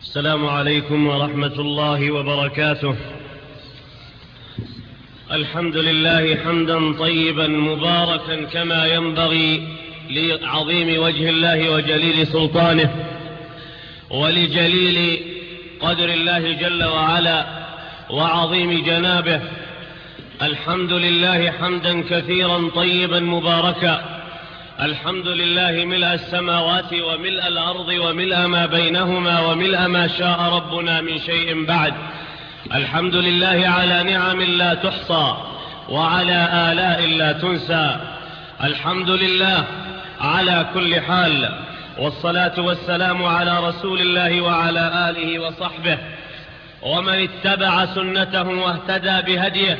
السلام عليكم ورحمة الله وبركاته. الحمد لله حمدا طيبا مباركا كما ينبغي لعظيم وجه الله وجليل سلطانه ولجليل قدر الله جل وعلا وعظيم جنابه. الحمد لله حمدا كثيرا طيبا مباركا. الحمد لله ملء السماوات وملء الأرض وملء ما بينهما وملء ما شاء ربنا من شيء بعد. الحمد لله على نعم لا تحصى وعلى آلاء لا تنسى. الحمد لله على كل حال، والصلاة والسلام على رسول الله وعلى آله وصحبه ومن اتبع سنته واهتدى بهديه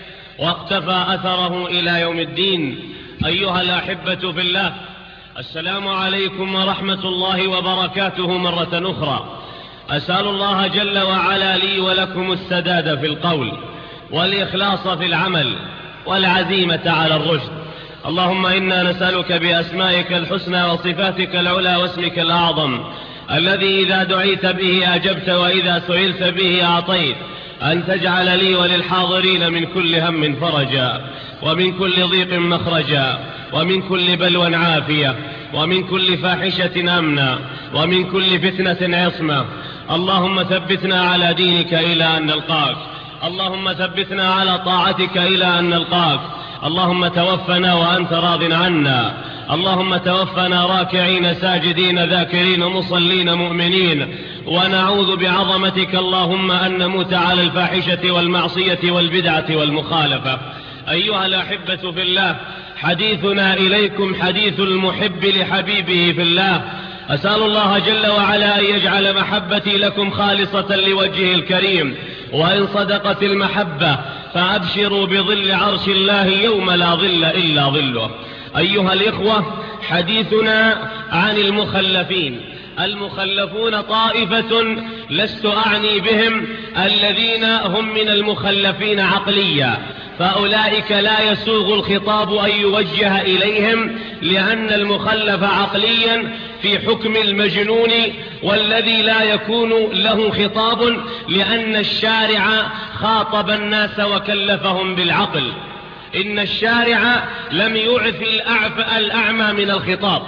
واقتفى أثره إلى يوم الدين. أيها الأحبة في الله، السلام عليكم ورحمة الله وبركاته مرة أخرى. أسأل الله جل وعلا لي ولكم السداد في القول والإخلاص في العمل والعزيمة على الرشد. اللهم إنا نسألك بأسمائك الحسنى وصفاتك العلى واسمك الأعظم الذي إذا دعيت به أجبت وإذا سئلت به أعطيت، أن تجعل لي وللحاضرين من كل هم فرجا ومن كل ضيق مخرجا ومن كل بلوى عافية ومن كل فاحشة أمنا ومن كل فتنة عصمة. اللهم ثبتنا على دينك إلى أن نلقاك. اللهم ثبتنا على طاعتك إلى أن نلقاك. اللهم توفنا وأنت راض عنا. اللهم توفنا راكعين ساجدين ذاكرين مصلين مؤمنين. ونعوذ بعظمتك اللهم أن نموت على الفاحشة والمعصية والبدعة والمخالفة. أيها الأحبة في الله، حديثنا إليكم حديث المحب لحبيبه في الله. أسأل الله جل وعلا أن يجعل محبتي لكم خالصة لوجهه الكريم، وإن صدقت المحبة فأبشروا بظل عرش الله يوم لا ظل إلا ظله. أيها الإخوة، حديثنا عن المخلفين. المخلفون طائفة لست أعني بهم الذين هم من المخلفين عقليا، فأولئك لا يسوغ الخطاب أن يوجه إليهم، لأن المخلف عقليا في حكم المجنون، والذي لا يكون له خطاب لأن الشارع خاطب الناس وكلفهم بالعقل. إن الشارع لم يعف الأعمى من الخطاب،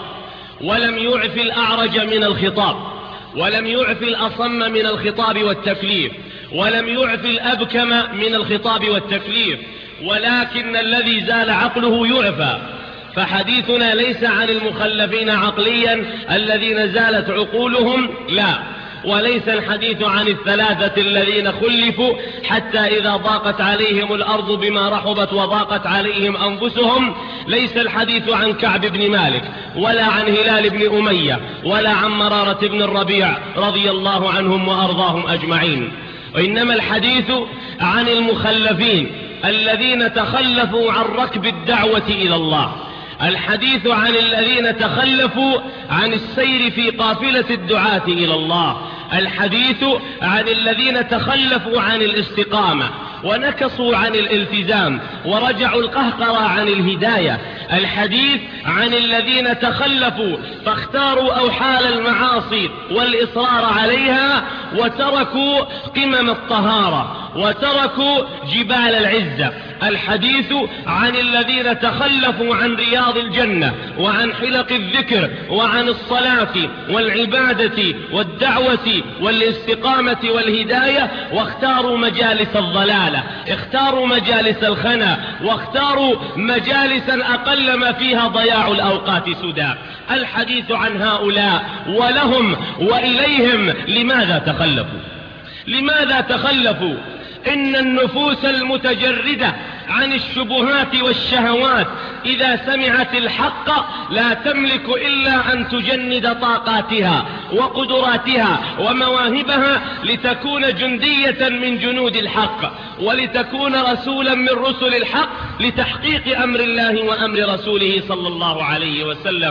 ولم يعف الأعرج من الخطاب، ولم يعف الأصم من الخطاب والتكليف، ولم يعف الأبكم من الخطاب والتكليف، ولكن الذي زال عقله يعفى. فحديثنا ليس عن المخلفين عقليا الذين زالت عقولهم، لا، وليس الحديث عن الثلاثة الذين خلفوا حتى إذا ضاقت عليهم الأرض بما رحبت وضاقت عليهم أنفسهم. ليس الحديث عن كعب بن مالك ولا عن هلال بن أمية ولا عن مرارة بن الربيع رضي الله عنهم وأرضاهم أجمعين، وإنما الحديث عن المخلفين الذين تخلفوا عن ركب الدعوة إلى الله. الحديث عن الذين تخلفوا عن السير في قافلة الدعاة إلى الله. الحديث عن الذين تخلفوا عن الاستقامة ونكصوا عن الالتزام ورجعوا القهقرة عن الهداية. الحديث عن الذين تخلفوا فاختاروا أوحال المعاصي والإصرار عليها، وتركوا قمم الطهارة وتركوا جبال العزة. الحديث عن الذين تخلفوا عن رياض الجنة وعن حلق الذكر وعن الصلاة والعبادة والدعوة والاستقامة والهداية، واختاروا مجالس الضلالة، اختاروا مجالس الخنا، واختاروا مجالسا أقل ما فيها ضياع الأوقات سدى. الحديث عن هؤلاء ولهم وإليهم. لماذا تخلفوا؟ لماذا تخلفوا؟ إن النفوس المتجردة عن الشبهات والشهوات إذا سمعت الحق لا تملك إلا أن تجند طاقاتها وقدراتها ومواهبها لتكون جندية من جنود الحق، ولتكون رسولا من رسل الحق لتحقيق أمر الله وأمر رسوله صلى الله عليه وسلم.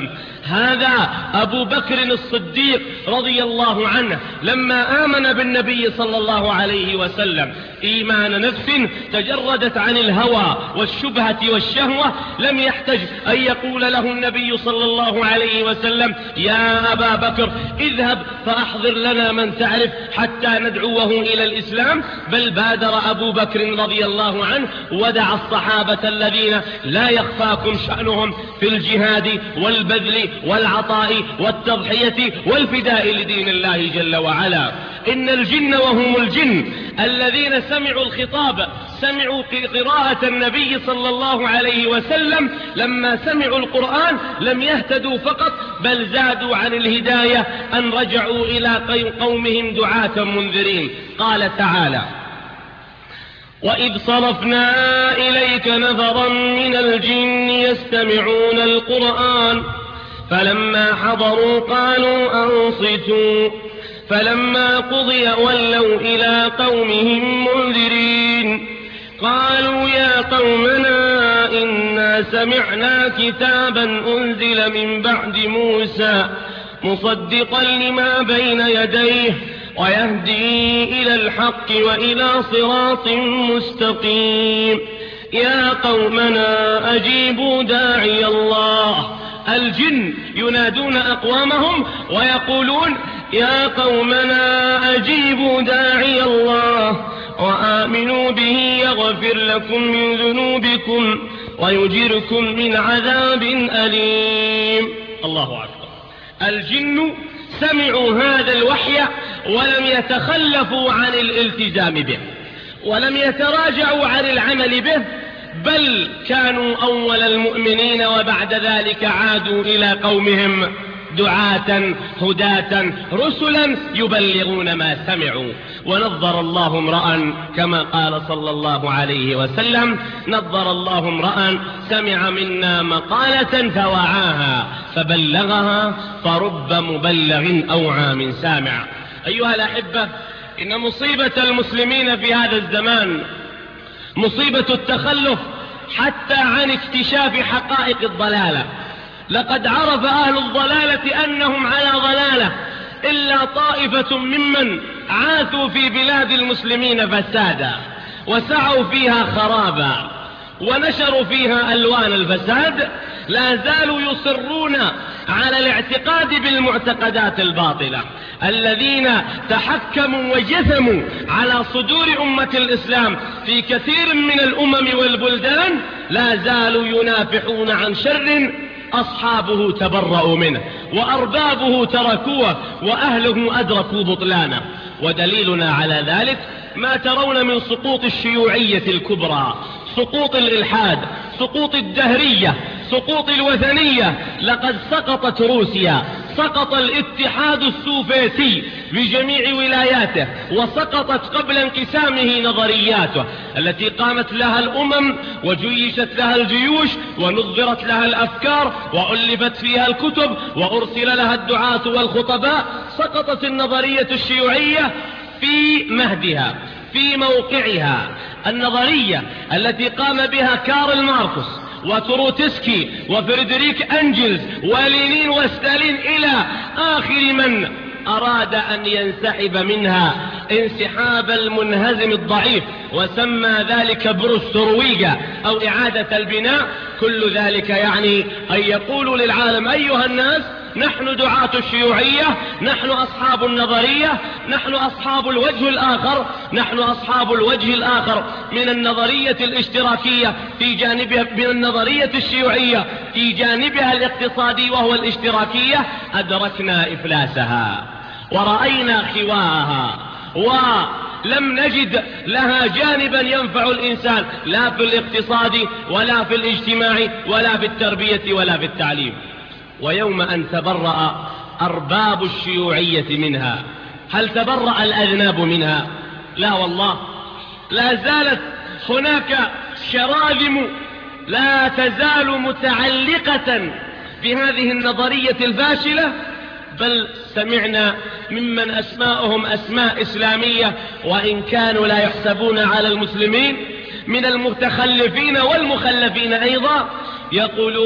هذا أبو بكر الصديق رضي الله عنه لما آمن بالنبي صلى الله عليه وسلم إيمان نفس تجردت عن الهوى والشبهة والشهوة، لم يحتج أن يقول له النبي صلى الله عليه وسلم يا أبا بكر اذهب فأحضر لنا من تعرف حتى ندعوه إلى الإسلام، بل بادر أبو بكر رضي الله عنه ودعا الصحابة الذين لا يخفاكم شأنهم في الجهاد والبذل والعطاء والتضحية والفداء لدين الله جل وعلا. إن الجن وهم الجن الذين سمعوا الخطاب، سمعوا قراءة النبي صلى الله عليه وسلم، لما سمعوا القرآن لم يهتدوا فقط بل زادوا عن الهداية أن رجعوا إلى قومهم دعاة منذرين. قال تعالى وإذ صرفنا إليك نفرا من الجن يستمعون القرآن فلما حضروا قالوا أنصتوا فلما قضي ولوا إلى قومهم منذرين قالوا يا قومنا إنا سمعنا كتابا أنزل من بعد موسى مصدقا لما بين يديه ويهدي إلى الحق وإلى صراط مستقيم يا قومنا أجيبوا داعي الله. الجن ينادون أقوامهم ويقولون يا قومنا أجيبوا داعي الله وآمنوا به يغفر لكم من ذنوبكم ويجركم من عذاب أليم. الله أكبر. الجن سمعوا هذا الوحي ولم يتخلفوا عن الالتزام به ولم يتراجعوا عن العمل به، بل كانوا أول المؤمنين وبعد ذلك عادوا إلى قومهم دعاة هداة رسلا يبلغون ما سمعوا. ونظر الله امرأ كما قال صلى الله عليه وسلم نظر الله امرأ سمع منا مقالة فوعاها فبلغها فرب مبلغ أوعى من سامع. أيها الأحبة، إن مصيبة المسلمين في هذا الزمان مصيبة التخلف حتى عن اكتشاف حقائق الضلالة. لقد عرف أهل الضلالة أنهم على ضلالة إلا طائفة ممن عاثوا في بلاد المسلمين فسادا وسعوا فيها خرابا ونشروا فيها ألوان الفساد، لا زالوا يصرون على الاعتقاد بالمعتقدات الباطلة. الذين تحكموا وجثموا على صدور أمة الإسلام في كثير من الأمم والبلدان لا زالوا ينافحون عن شر أصحابه تبرأوا منه وأربابه تركوه وأهله أدركوا بطلانه. ودليلنا على ذلك ما ترون من سقوط الشيوعية الكبرى، سقوط الإلحاد، سقوط الدهرية، سقوط الوثنية. لقد سقطت روسيا، سقط الاتحاد السوفيتي بجميع ولاياته، وسقطت قبل انقسامه نظرياته التي قامت لها الأمم وجيشت لها الجيوش ونظرت لها الأفكار وألفت فيها الكتب وأرسل لها الدعاة والخطباء. سقطت النظرية الشيوعية في مهدها، في موقعها. النظرية التي قام بها كارل ماركس وتروتسكي وفريدريك أنجلز ولينين وستالين إلى آخر من أراد أن ينسحب منها انسحاب المنهزم الضعيف وسمى ذلك بروسترويجا أو إعادة البناء. كل ذلك يعني أن يقولوا للعالم أيها الناس نحن دعاة الشيوعية، نحن أصحاب النظرية، نحن أصحاب الوجه الآخر، نحن أصحاب الوجه الآخر من النظرية الاشتراكية في جانبها، من النظرية الشيوعية في جانبها الاقتصادي وهو الاشتراكية. أدركنا إفلاسها ورأينا خواها ولم نجد لها جانبا ينفع الإنسان لا في الاقتصاد ولا في الاجتماع ولا في التربية ولا في التعليم. ويوم أن تبرأ أرباب الشيوعية منها، هل تبرأ الأذناب منها؟ لا والله، لا زالت هناك شراذم لا تزال متعلقة بهذه النظرية الفاشلة، بل سمعنا ممن أسماءهم أسماء إسلامية وإن كانوا لا يحسبون على المسلمين من المتخلفين والمخلفين أيضا، يقولون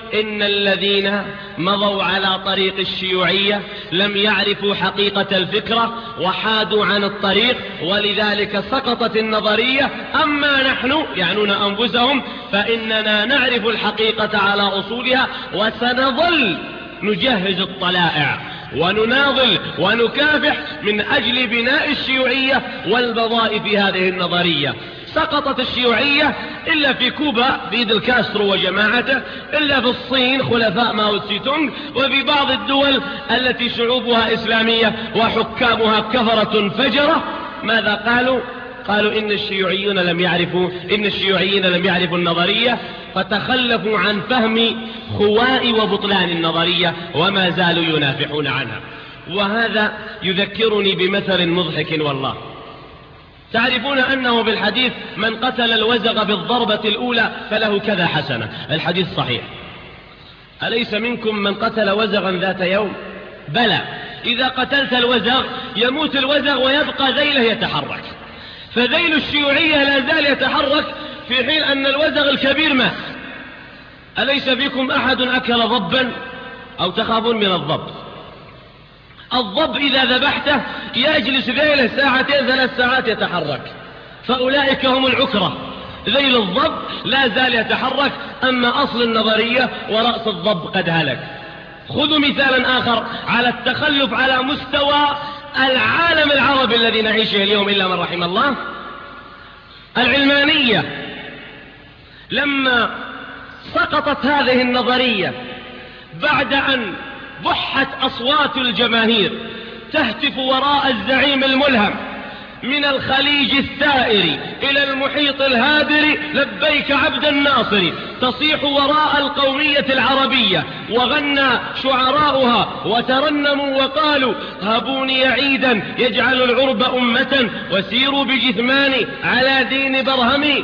إن الذين مضوا على طريق الشيوعية لم يعرفوا حقيقة الفكرة وحادوا عن الطريق، ولذلك سقطت النظرية. أما نحن يعنون أنفسهم فإننا نعرف الحقيقة على أصولها، وسنظل نجهز الطلائع ونناضل ونكافح من أجل بناء الشيوعية والبضاء في هذه النظرية. سقطت الشيوعية إلا في كوبا فيدل كاسترو وجماعته، إلا في الصين خلفاء ماو تسي تونغ، وفي بعض الدول التي شعوبها إسلامية وحكامها كفرة فجرة. ماذا قالوا؟ قالوا إن الشيوعيين لم يعرفوا النظرية، فتخلفوا عن فهم خواء وبطلان النظرية وما زالوا ينافحون عنها. وهذا يذكرني بمثل مضحك والله. تعرفون أنه بالحديث من قتل الوزغ بالضربة الأولى فله كذا حسنة، الحديث صحيح. أليس منكم من قتل وزغا ذات يوم؟ بلى، إذا قتلت الوزغ يموت الوزغ ويبقى ذيله يتحرك، فذيل الشيوعية لا زال يتحرك في حين أن الوزغ الكبير مات. أليس فيكم أحد أكل ضبا أو تخافون من الضب؟ الضب إذا ذبحته يجلس ذيله 2-3 ساعات يتحرك، فأولئك هم العكرة. ذيل الضب لا زال يتحرك، أما أصل النظرية ورأس الضب قد هلك. خذوا مثالا آخر على التخلف على مستوى العالم العربي الذي نعيشه اليوم إلا من رحم الله. العلمانية لما سقطت هذه النظرية بعد أن بحت أصوات الجماهير تهتف وراء الزعيم الملهم من الخليج الثائر إلى المحيط الهادر لبيك عبد الناصر، تصيح وراء القومية العربية، وغنى شعراؤها وترنموا وقالوا هبوني عيدا يجعل العرب أمة وسيروا بجثماني على دين برهمي.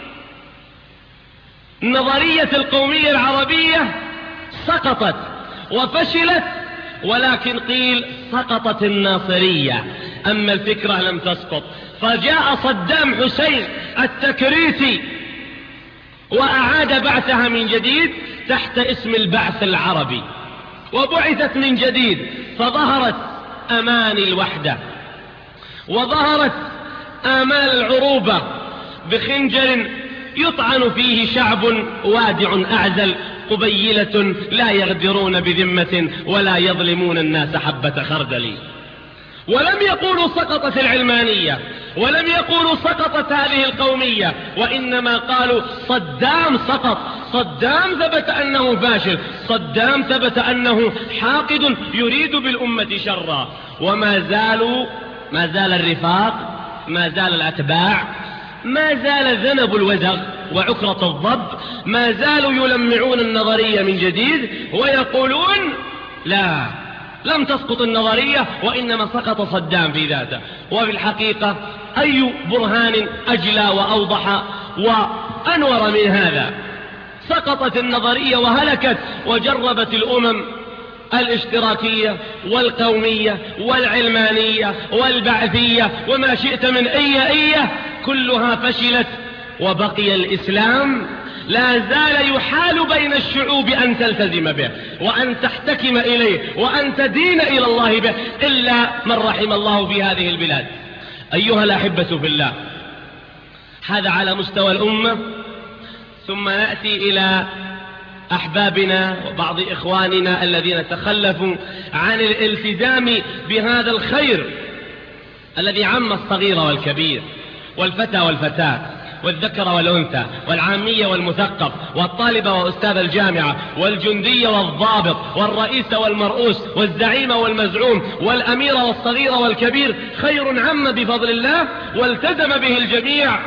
نظرية القومية العربية سقطت وفشلت، ولكن قيل سقطت الناصرية، أما الفكرة لم تسقط. فجاء صدام حسين التكريتي وأعاد بعثها من جديد تحت اسم البعث العربي، وبعثت من جديد، فظهرت أماني الوحدة وظهرت آمال العروبة بخنجر يطعن فيه شعب وادع أعزل، قبيلة لا يغدرون بذمة ولا يظلمون الناس حبة خردل. ولم يقولوا سقطت العلمانية، ولم يقولوا سقطت هذه القومية، وإنما قالوا صدام سقط. صدام ثبت أنه فاشل، صدام ثبت أنه حاقد يريد بالأمة شرا. وما زال الرفاق، ما زال الأتباع، ما زال ذنب الوزغ وعكرة الضب، ما زالوا يلمعون النظرية من جديد ويقولون لا، لم تسقط النظرية وإنما سقط صدام في ذاته. وفي الحقيقة أي برهان أجلى وأوضح وأنور من هذا؟ سقطت النظرية وهلكت، وجربت الأمم الاشتراكية والقومية والعلمانية والبعثية وما شئت من أي كلها فشلت، وبقي الإسلام لا زال يحال بين الشعوب أن تلتزم به وأن تحتكم إليه وأن تدين إلى الله به، إلا من رحم الله في هذه البلاد. أيها الأحبة في الله، هذا على مستوى الأمة. ثم نأتي إلى أحبابنا وبعض إخواننا الذين تخلفوا عن الالتزام بهذا الخير الذي عم الصغير والكبير والفتى والفتاة والذكر والأنثى والعامية والمثقف والطالب وأستاذ الجامعة والجندي والضابط والرئيس والمرؤوس والزعيم والمزعوم والأمير والصغير والكبير. خير عم بفضل الله، والتزم به الجميع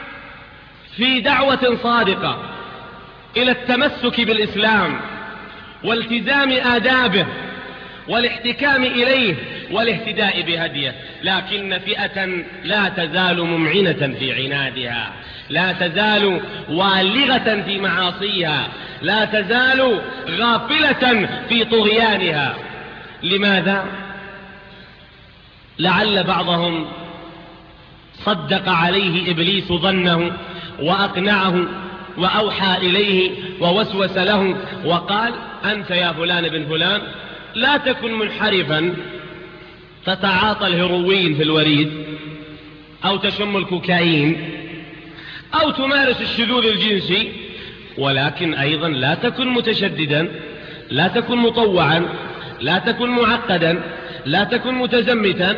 في دعوة صادقة إلى التمسك بالإسلام والتزام آدابه والاحتكام إليه والاهتداء بهديه. لكن فئة لا تزال ممعنة في عنادها، لا تزال والغة في معاصيها، لا تزال غافلة في طغيانها. لماذا؟ لعل بعضهم صدق عليه إبليس ظنه وأقنعه وأوحى إليه ووسوس له وقال: أنت يا فلان بن فلان لا تكن منحرفا تتعاطى الهيروين في الوريد أو تشم الكوكايين أو تمارس الشذوذ الجنسي، ولكن أيضا لا تكن متشددا، لا تكن مطوعا، لا تكن معقدا، لا تكن متزمتا.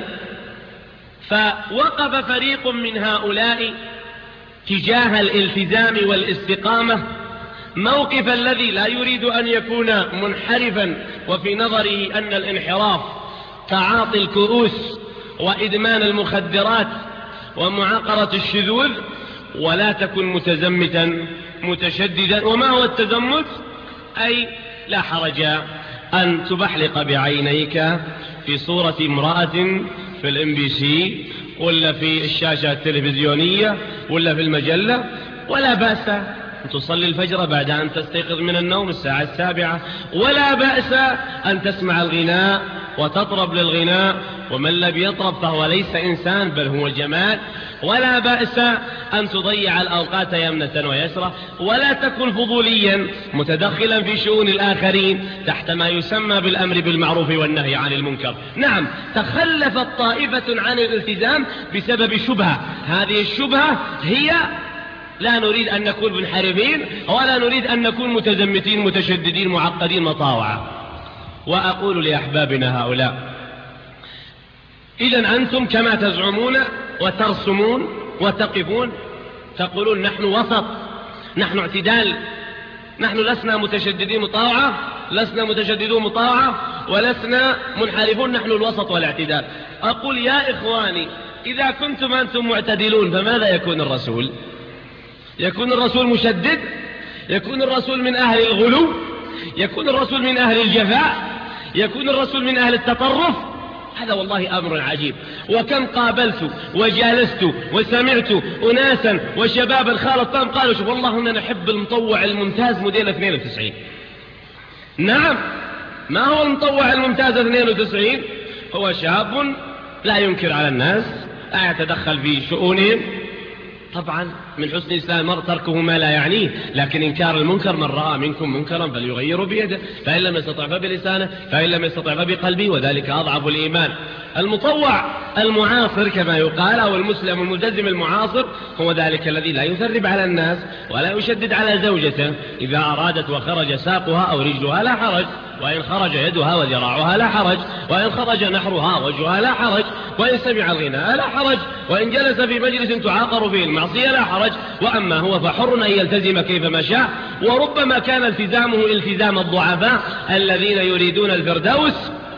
فوقف فريق من هؤلاء تجاه الالتزام والاستقامة موقف الذي لا يريد أن يكون منحرفا، وفي نظره أن الانحراف تعاطي الكؤوس وإدمان المخدرات ومعاقرة الشذوذ، ولا تكن متزمتا متشددا. وما هو التزمت؟ أي لا حرج أن تبحلق بعينيك في صورة امرأة في الMBC ولا في الشاشة التلفزيونية ولا في المجلة، ولا بأس أن تصلي الفجر بعد أن تستيقظ من النوم الساعة 7، ولا بأس أن تسمع الغناء وتطرب للغناء، ومن لم يطرب فهو ليس إنسان بل هو جمال. ولا بأس أن تضيع الأوقات يمنة ويسرة، ولا تكن فضوليا متدخلا في شؤون الآخرين تحت ما يسمى بالأمر بالمعروف والنهي عن المنكر. نعم، تخلفت طائفة عن الالتزام بسبب شبهة، هذه الشبهة هي: لا نريد أن نكون منحرفين ولا نريد أن نكون متزمتين متشددين معقدين مطاوعة. وأقول لأحبابنا هؤلاء: إذن أنتم كما تزعمون وترسمون وتقفون تقولون نحن وسط، نحن اعتدال، نحن لسنا متشددين مطاوعة، لسنا متشددون مطاوعة، ولسنا منحرفون، نحن الوسط والاعتدال. أقول يا إخواني، إذا كنتم أنتم معتدلون فماذا يكون الرسول؟ يكون الرسول مشدد؟ يكون الرسول من أهل الغلو؟ يكون الرسول من أهل الجفاء؟ يكون الرسول من أهل التطرف؟ هذا والله أمر عجيب. وكم قابلت وجالست وسمعت أناسا وشبابا خالطان قالوا: شوف والله إننا نحب المطوع الممتاز موديل 92. نعم، ما هو المطوع الممتاز 92؟ هو شاب لا ينكر على الناس، لا يتدخل في شؤونهم. طبعا من حسن إسلام المرء تركه ما لا يعنيه، لكن إنكار المنكر: من رأى منكم منكرا فليغيره بيده، فإن لم يستطع فبلسانه، فإن لم يستطع فبقلبه، وذلك أضعف الإيمان. المطوع المعاصر كما يقال، أو المسلم الملتزم المعاصر، هو ذلك الذي لا يثرب على الناس ولا يشدد على زوجته. إذا أرادت وخرج ساقها أو رجلها لا حرج، وإن خرج يدها وذراعها لا حرج، وإن خرج نحرها وجهها لا حرج، وإن سمع الغناء لا حرج، وإن جلس في مجلس تعاقر فيه المعصية لا حرج. وأما هو فحر أن يلتزم كيفما شاء. وربما كان التزامه التزام الضعفاء الذين يريدون الفردوس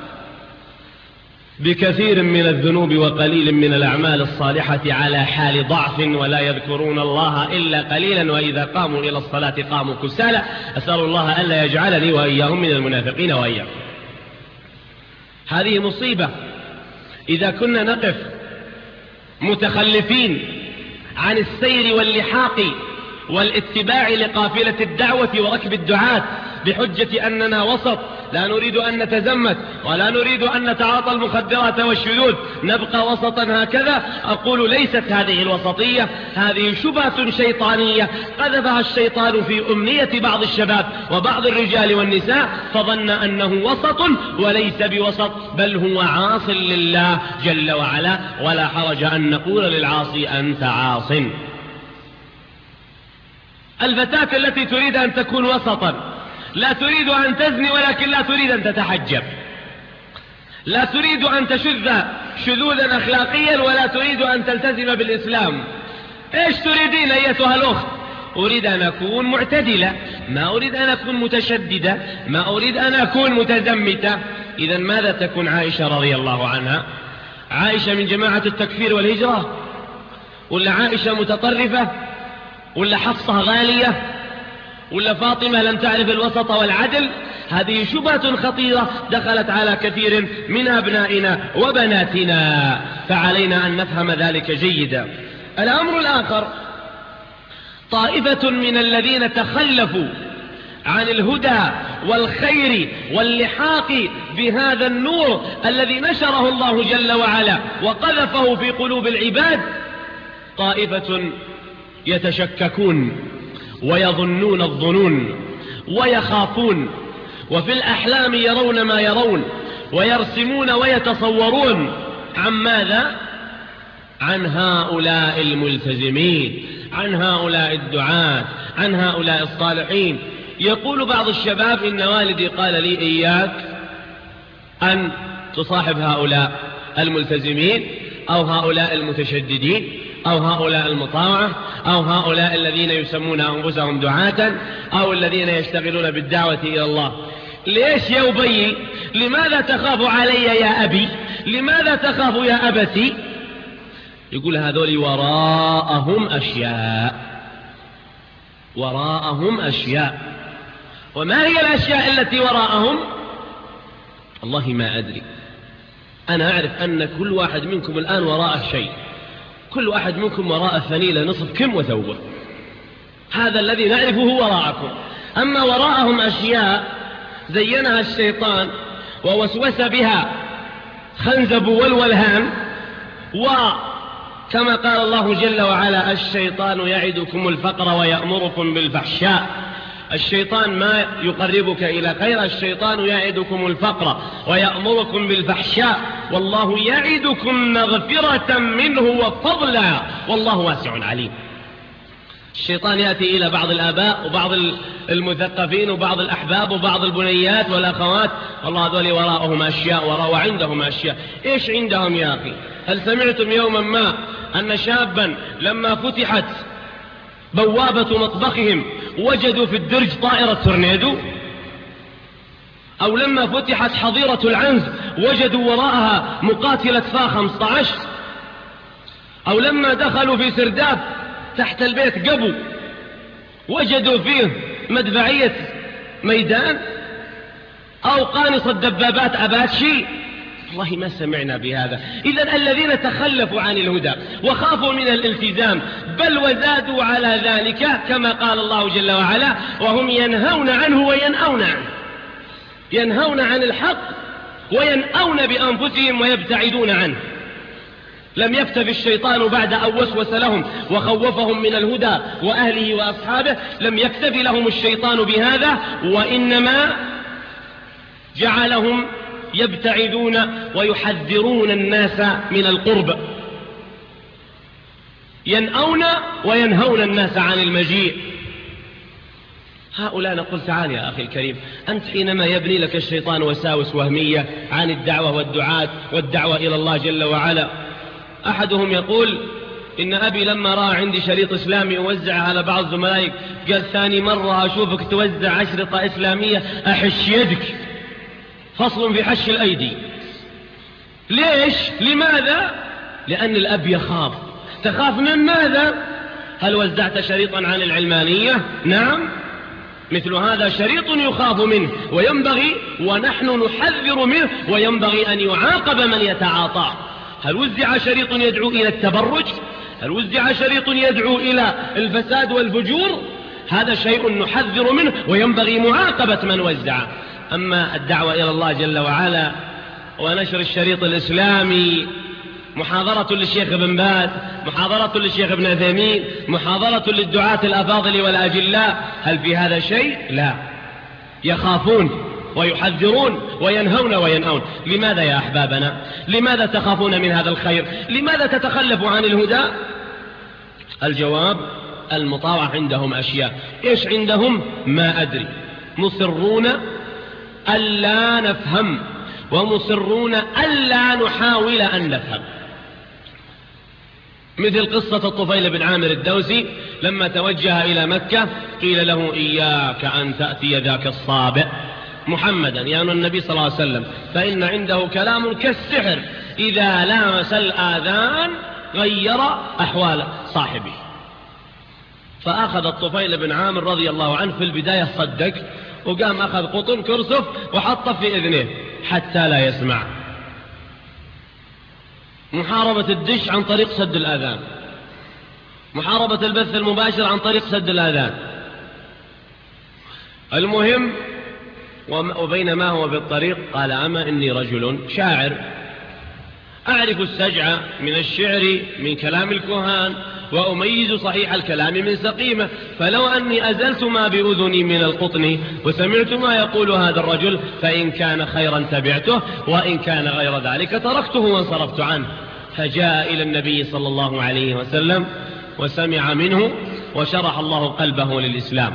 بكثير من الذنوب وقليل من الأعمال الصالحة على حال ضعف، ولا يذكرون الله إلا قليلا، وإذا قاموا إلى الصلاة قاموا كسالى. أسأل الله ألا يجعلني وإياهم من المنافقين وإياهم. هذه مصيبة إذا كنا نقف متخلفين عن السير واللحاق والاتباع لقافلة الدعوة وركب الدعاة بحجة أننا وسط، لا نريد أن نتزمت ولا نريد أن نتعاطى المخدرات والشذوذ، نبقى وسطا هكذا. أقول ليست هذه الوسطية، هذه شبهة شيطانية قذفها الشيطان في أمنية بعض الشباب وبعض الرجال والنساء، فظن أنه وسط وليس بوسط، بل هو عاص لله جل وعلا. ولا حرج أن نقول للعاصي أنت عاص. الفتاة التي تريد أن تكون وسطا لا تريد أن تزني، ولكن لا تريد أن تتحجب، لا تريد أن تشذ شذوذا أخلاقيا، ولا تريد أن تلتزم بالإسلام. إيش تريدين أيتها الأخت؟ أريد أن أكون معتدلة، ما أريد أن أكون متشددة، ما أريد أن أكون متزمتة. إذن ماذا تكون عائشة رضي الله عنها؟ عائشة من جماعة التكفير والهجرة، ولا عائشة متطرفة، ولا حفصة غالية، ولا فاطمة لم تعرف الوسط والعدل؟ هذه شبهة خطيرة دخلت على كثير من أبنائنا وبناتنا، فعلينا أن نفهم ذلك جيدا. الأمر الآخر: طائفة من الذين تخلفوا عن الهدى والخير واللحاق بهذا النور الذي نشره الله جل وعلا وقذفه في قلوب العباد، طائفة يتشككون ويظنون الظنون ويخافون، وفي الأحلام يرون ما يرون ويرسمون ويتصورون. عن ماذا؟ عن هؤلاء الملتزمين، عن هؤلاء الدعاة، عن هؤلاء الصالحين. يقول بعض الشباب إن والدي قال لي إياك أن تصاحب هؤلاء الملتزمين أو هؤلاء المتشددين أو هؤلاء المطاوعة أو هؤلاء الذين يسمون أنفسهم دعاة أو الذين يشتغلون بالدعوة إلى الله. ليش يا أبي؟ لماذا تخاف علي يا أبي؟ لماذا تخاف يا أبتي؟ يقول هذول وراءهم أشياء، وراءهم أشياء. وما هي الأشياء التي وراءهم؟ والله ما أدري. أنا أعرف أن كل واحد منكم الآن وراءه شيء، كل واحد منكم وراءه فنيلة نصف كم وثوبه، هذا الذي نعرفه وراءكم. أما وراءهم أشياء زينها الشيطان ووسوس بها خنزب والولهان. وكما قال الله جل وعلا الشيطان يعدكم الفقر ويأمركم بالفحشاء. الشيطان ما يقربك إلى خير، الشيطان يعدكم الفقر ويأمركم بالفحشاء والله يعدكم مغفرة منه وفضلا والله واسع عليم. الشيطان يأتي إلى بعض الآباء وبعض المثقفين وبعض الأحباب وبعض البنيات والأخوات، والله هذول وراءهم أشياء وعندهم أشياء. إيش عندهم يا أخي؟ هل سمعتم يوما ما أن شابا لما فتحت بوابة مطبخهم وجدوا في الدرج طائرة تورنيدو؟ أو لما فتحت حظيرة العنز وجدوا وراءها مقاتلة فا 15؟ أو لما دخلوا في سرداب تحت البيت قبو وجدوا فيه مدفعية ميدان أو قانصة دبابات أباتشي؟ والله ما سمعنا بهذا. إذن الذين تخلفوا عن الهدى وخافوا من الالتزام بل وزادوا على ذلك كما قال الله جل وعلا وهم ينهون عنه وينأون عنه، ينهون عن الحق وينأون بأنفسهم ويبتعدون عنه. لم يكتف الشيطان بعد أن وسوس لهم وخوفهم من الهدى وأهله وأصحابه، لم يكتف لهم الشيطان بهذا، وإنما جعلهم يبتعدون ويحذرون الناس من القرب، ينأون وينهون الناس عن المجيء. هؤلاء نقول تعال يا أخي الكريم، أنت حينما يبني لك الشيطان وساوس وهمية عن الدعوة والدعاة والدعوة إلى الله جل وعلا، أحدهم يقول إن أبي لما رأى عندي شريط إسلامي أوزعه على بعض زملائي قال ثاني مرة أشوفك توزع أشرطة إسلامية أحش يدك، فصل في حش الأيدي. ليش؟ لماذا؟ لأن الأب يخاف. تخاف من ماذا؟ هل وزعت شريطا عن العلمانية؟ نعم، مثل هذا شريط يخاف منه وينبغي ونحن نحذر منه وينبغي أن يعاقب من يتعاطاه. هل وزع شريط يدعو إلى التبرج؟ هل وزع شريط يدعو إلى الفساد والفجور؟ هذا شيء نحذر منه وينبغي معاقبة من وزعه. أما الدعوة إلى الله جل وعلا ونشر الشريط الإسلامي، محاضرة للشيخ ابن باز، محاضرة للشيخ ابن عثيمين، محاضرة للدعاة الأفاضل والأجلاء، هل في هذا شيء؟ لا. يخافون ويحذرون وينهون وينأون. لماذا يا أحبابنا؟ لماذا تخافون من هذا الخير؟ لماذا تتخلفوا عن الهدى؟ الجواب المطاوعة عندهم أشياء. إيش عندهم؟ ما أدري. مصرون ألا نفهم ومصرون ألا نحاول أن نفهم. مثل قصة الطفيل بن عامر الدوسي لما توجه إلى مكة قيل له إياك أن تأتي ذاك الصابئ محمدا يعني النبي صلى الله عليه وسلم فإن عنده كلام كالسحر إذا لامس الآذان غير أحوال صاحبه. فأخذ الطفيل بن عامر رضي الله عنه في البداية صدق وقام أخذ قطن كرسف وحطه في إذنه حتى لا يسمع. محاربة الدش عن طريق سد الآذان، محاربة البث المباشر عن طريق سد الآذان. المهم وبينما هو بالطريق قال أما إني رجل شاعر أعرف السجع من الشعر من كلام الكهان وأميز صحيح الكلام من سقيمه. فلو أني أزلت ما بأذني من القطن وسمعت ما يقول هذا الرجل فإن كان خيرا تبعته، وإن كان غير ذلك تركته وانصرفت عنه. فجاء إلى النبي صلى الله عليه وسلم وسمع منه وشرح الله قلبه للإسلام.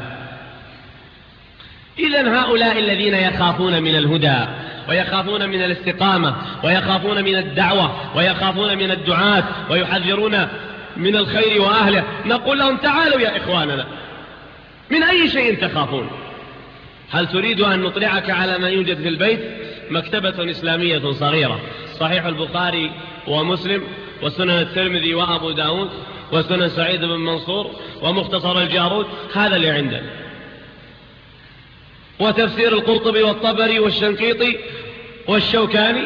إذن هؤلاء الذين يخافون من الهدى ويخافون من الاستقامة ويخافون من الدعوة ويخافون من الدعاة ويحذرون من الخير وأهله، نقول لهم تعالوا يا إخواننا، من أي شيء تخافون؟ هل تريد أن نطلعك على ما يوجد في البيت؟ مكتبة إسلامية صغيرة، صحيح البخاري ومسلم وسنن الترمذي وأبو داود وسنن سعيد بن منصور ومختصر الجارود، هذا اللي عندنا، وتفسير القرطبي والطبري والشنقيطي والشوكاني،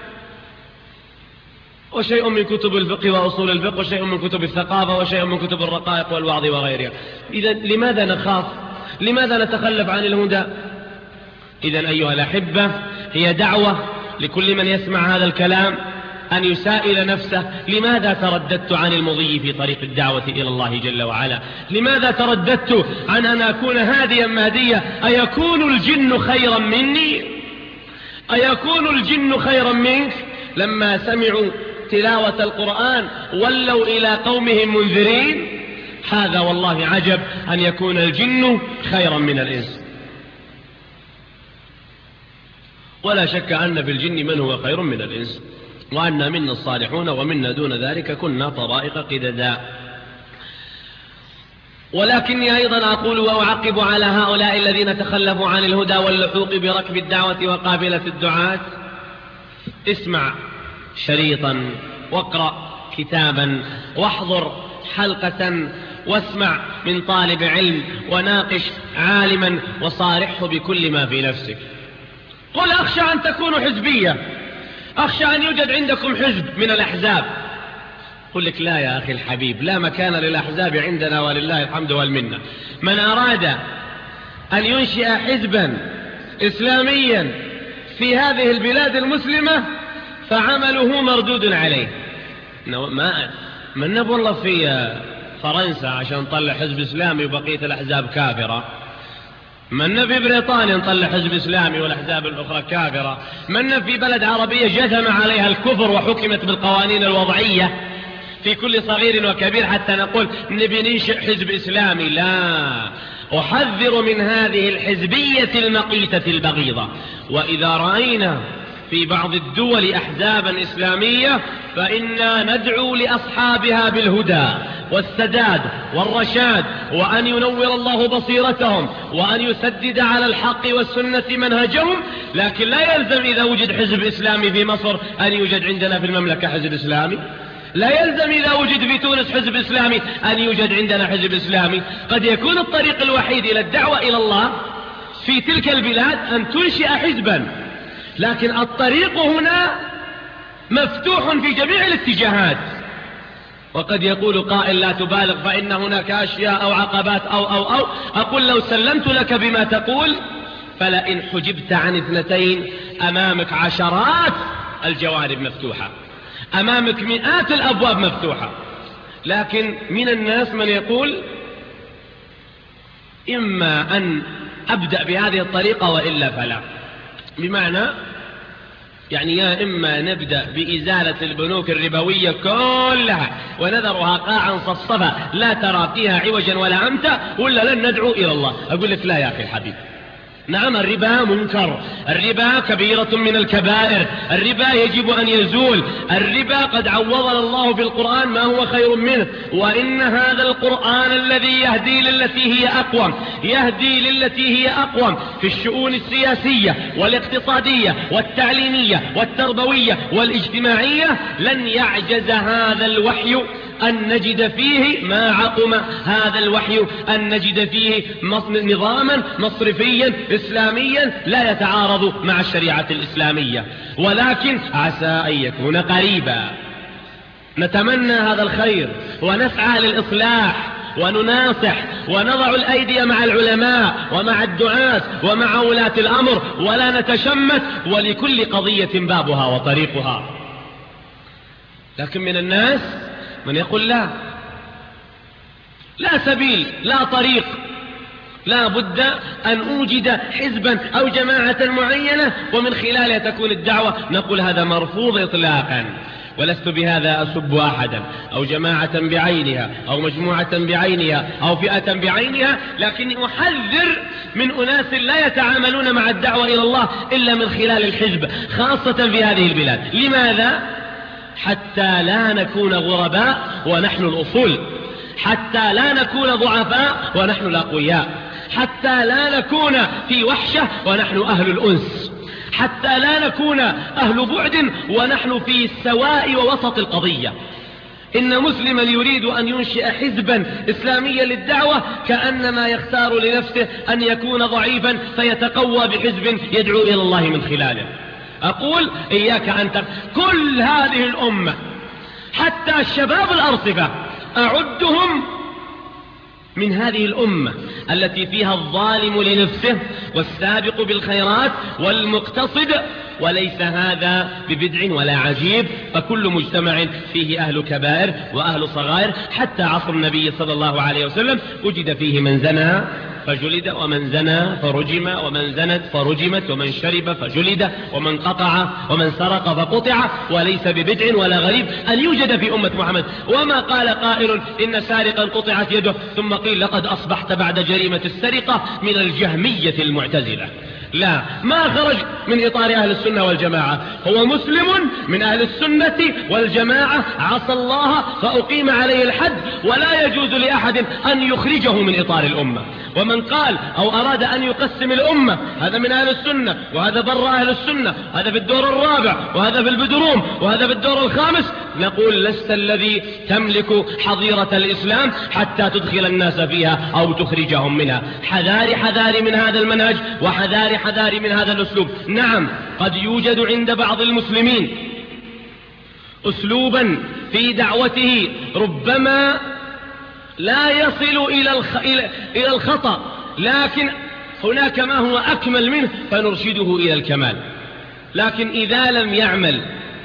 وشيء من كتب الفقه وأصول الفقه، وشيء من كتب الثقافة، وشيء من كتب الرقائق والوعظ وغيرها. إذن لماذا نخاف؟ لماذا نتخلف عن الهدى؟ إذن أيها الأحبة، هي دعوة لكل من يسمع هذا الكلام أن يسائل نفسه: لماذا ترددت عن المضي في طريق الدعوة إلى الله جل وعلا؟ لماذا ترددت عن أن أكون هاديا مهديا؟ أيكون الجن خيرا مني؟ أيكون الجن خيرا منك؟ لما سمعوا تلاوة القرآن ولوا إلى قومهم منذرين. هذا والله عجب أن يكون الجن خيرا من الإنس. ولا شك أن في الجن من هو خير من الإنس، وأن منا الصالحون ومنا دون ذلك كنا طرائق قددا. ولكني أيضا أقول وأعقب على هؤلاء الذين تخلفوا عن الهدى واللحوق بركب الدعوة وقابلة الدعاة: اسمع شريطا واقرأ كتابا واحضر حلقة واسمع من طالب علم وناقش عالما وصارحه بكل ما في نفسك. قل: أخشى أن تكونوا حزبية، أخشى أن يوجد عندكم حزب من الأحزاب. قل لك: لا يا أخي الحبيب، لا مكان للأحزاب عندنا ولله الحمد والمنة. من أراد أن ينشئ حزبا إسلاميا في هذه البلاد المسلمة فعمله مردود عليه. من نبو الله في فرنسا عشان نطلع حزب إسلامي وبقية الأحزاب كافرة؟ من في بريطانيا نطلع حزب إسلامي والأحزاب الأخرى كافرة؟ من في بلد عربية جثم عليها الكفر وحكمت بالقوانين الوضعية في كل صغير وكبير حتى نقول نبي ننشئ حزب إسلامي؟ لا، أحذر من هذه الحزبية المقيتة البغيضة. وإذا رأينا في بعض الدول أحزابا إسلامية فإنا ندعو لأصحابها بالهدى والسداد والرشاد، وأن ينور الله بصيرتهم وأن يسدد على الحق والسنة منهجهم. لكن لا يلزم إذا وجد حزب إسلامي في مصر أن يوجد عندنا في المملكة حزب إسلامي، لا يلزم إذا وجد في تونس حزب إسلامي أن يوجد عندنا حزب إسلامي. قد يكون الطريق الوحيد إلى الدعوة إلى الله في تلك البلاد أن تنشئ حزبا، لكن الطريق هنا مفتوح في جميع الاتجاهات. وقد يقول قائل: لا تبالغ فإن هناك أشياء أو عقبات أو أقول: لو سلمت لك بما تقول فلئن حجبت عن 2 أمامك عشرات الجوانب مفتوحة، أمامك مئات الأبواب مفتوحة. لكن من الناس من يقول: إما أن أبدأ بهذه الطريقة وإلا فلا. بمعنى يعني يا إما نبدأ بإزالة البنوك الربوية كلها ونذرها قاعا صفصفا لا ترى فيها عوجا ولا أمتا، ولا لن ندعو إلى الله. أقول لك: لا يا أخي الحبيب، نعم الربا منكر، الربا كبيرة من الكبائر، الربا يجب أن يزول، الربا قد عوضنا الله في القرآن ما هو خير منه. وإن هذا القرآن الذي يهدي للتي هي أقوم، يهدي للتي هي أقوم في الشؤون السياسية والاقتصادية والتعليمية والتربوية والاجتماعية، لن يعجز هذا الوحي أن نجد فيه ما عقم هذا الوحي، أن نجد فيه نظاما مصرفيا إسلاميا لا يتعارض مع الشريعة الإسلامية، ولكن عسى أن يكون قريبا. نتمنى هذا الخير ونسعى للإصلاح ونناصح ونضع الأيدي مع العلماء ومع الدعاة ومع ولاة الأمر ولا نتشمت، ولكل قضية بابها وطريقها. لكن من الناس من يقول: لا، لا سبيل، لا طريق، لا بد أن أوجد حزبا أو جماعة معينة ومن خلالها تكون الدعوة. نقول هذا مرفوض إطلاقا، ولست بهذا أسب أحدا أو جماعة بعينها أو مجموعة بعينها أو فئة بعينها، لكني أحذر من أناس لا يتعاملون مع الدعوة إلى الله إلا من خلال الحزب، خاصة في هذه البلاد. لماذا؟ حتى لا نكون غرباء ونحن الأصول، حتى لا نكون ضعفاء ونحن الأقوياء، حتى لا نكون في وحشة ونحن أهل الأنس، حتى لا نكون أهل بعد ونحن في السواء ووسط القضية. إن مسلما يريد أن ينشئ حزبا إسلاميا للدعوة كأنما يختار لنفسه أن يكون ضعيفا فيتقوى بحزب يدعو إلى الله من خلاله. أقول إياك أن كل هذه الأمة حتى الشباب الأرصفة أعدهم من هذه الأمة التي فيها الظالم لنفسه والسابق بالخيرات والمقتصد، وليس هذا ببدع ولا عجيب، فكل مجتمع فيه أهل كبائر وأهل صغائر. حتى عصر النبي صلى الله عليه وسلم وجد فيه من زنى فجلد، ومن زنى فرجم، ومن زنت فرجمت، ومن شرب فجلد، ومن قطع ومن سرق فقطع، وليس ببدع ولا غريب أن يوجد في أمة محمد. وما قال قائل إن سارقا قطعت يده ثم قيل لقد أصبحت بعد جريمة السرقة من الجهمية المعتزلة. لا، ما خرج من إطار أهل السنة والجماعة، هو مسلم من أهل السنة والجماعة، عصى الله فأقيم عليه الحد، ولا يجوز لأحد أن يخرجه من إطار الأمة. ومن قال أو أراد أن يقسم الأمة هذا من أهل السنة وهذا بر أهل السنة، هذا في الدور الرابع وهذا في البدروم وهذا في الدور الخامس، نقول لست الذي تملك حظيرة الإسلام حتى تدخل الناس فيها أو تخرجهم منها. حذاري حذاري من هذا المنهج، وحذاري حذاري من هذا الأسلوب. نعم، قد يوجد عند بعض المسلمين أسلوبا في دعوته ربما لا يصل إلى الخطأ، لكن هناك ما هو أكمل منه فنرشده إلى الكمال. لكن إذا لم يعمل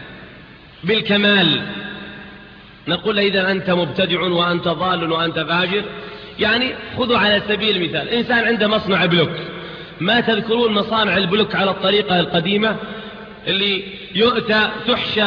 بالكمال نقول إذا أنت مبتدع وأنت ضال وأنت فاجر. يعني خذوا على سبيل المثال إنسان عنده مصنع بلوك، ما تذكرون مصانع البلوك على الطريقة القديمة اللي يؤتى تحشى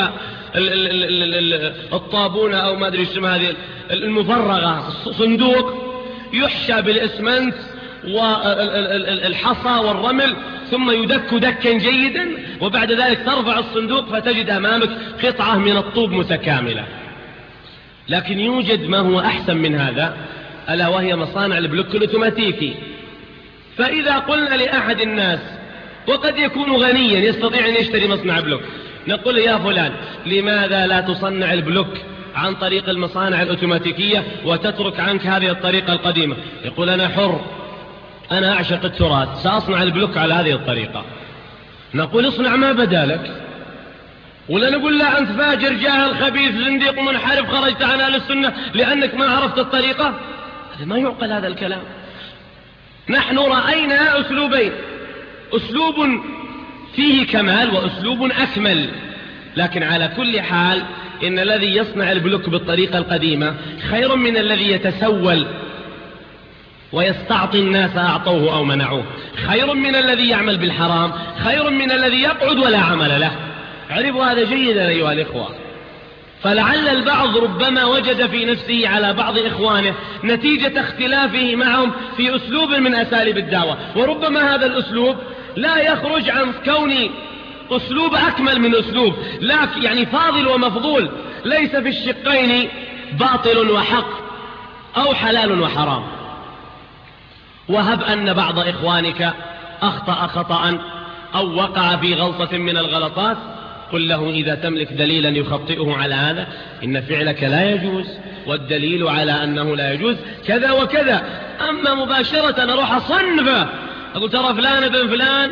الطابونة أو ما أدري اسمها هذه المفرغة، صندوق يحشى بالإسمنت والحصى والرمل، ثم يدك دكا جيدا، وبعد ذلك ترفع الصندوق فتجد أمامك قطعة من الطوب متكاملة. لكن يوجد ما هو أحسن من هذا، ألا وهي مصانع البلوك الأوتوماتيكي. فإذا قلنا لأحد الناس وقد يكون غنيا يستطيع أن يشتري مصنع بلوك، نقول يا فلان لماذا لا تصنع البلوك عن طريق المصانع الأوتوماتيكية وتترك عنك هذه الطريقة القديمة؟ يقول أنا حر، أنا أعشق التراث، سأصنع البلوك على هذه الطريقة. نقول اصنع ما بدالك، ولا نقول لا أنت فاجر جاهل خبيث زنديق منحرف خرجت عن أهل السنة لأنك ما عرفت الطريقة. هذا ما يعقل هذا الكلام. نحن رأينا أسلوبين، أسلوب فيه كمال وأسلوب أكمل، لكن على كل حال إن الذي يصنع البلوك بالطريقة القديمة خير من الذي يتسول ويستعطي الناس أعطوه أو منعوه، خير من الذي يعمل بالحرام، خير من الذي يقعد ولا عمل له. اعرفوا هذا جيدا أيها الإخوة. فلعل البعض ربما وجد في نفسه على بعض إخوانه نتيجة اختلافه معهم في أسلوب من أساليب الدعوة، وربما هذا الأسلوب لا يخرج عن كون أسلوب أكمل من أسلوب، لكن يعني فاضل ومفضول، ليس في الشقين باطل وحق أو حلال وحرام. وهب أن بعض إخوانك أخطأ خطأ أو وقع في غلطة من الغلطات، قل له إذا تملك دليلا يخطئه على هذا إن فعلك لا يجوز، والدليل على أنه لا يجوز كذا وكذا. أما مباشرة أروح أصنفه أقول ترى فلان بن فلان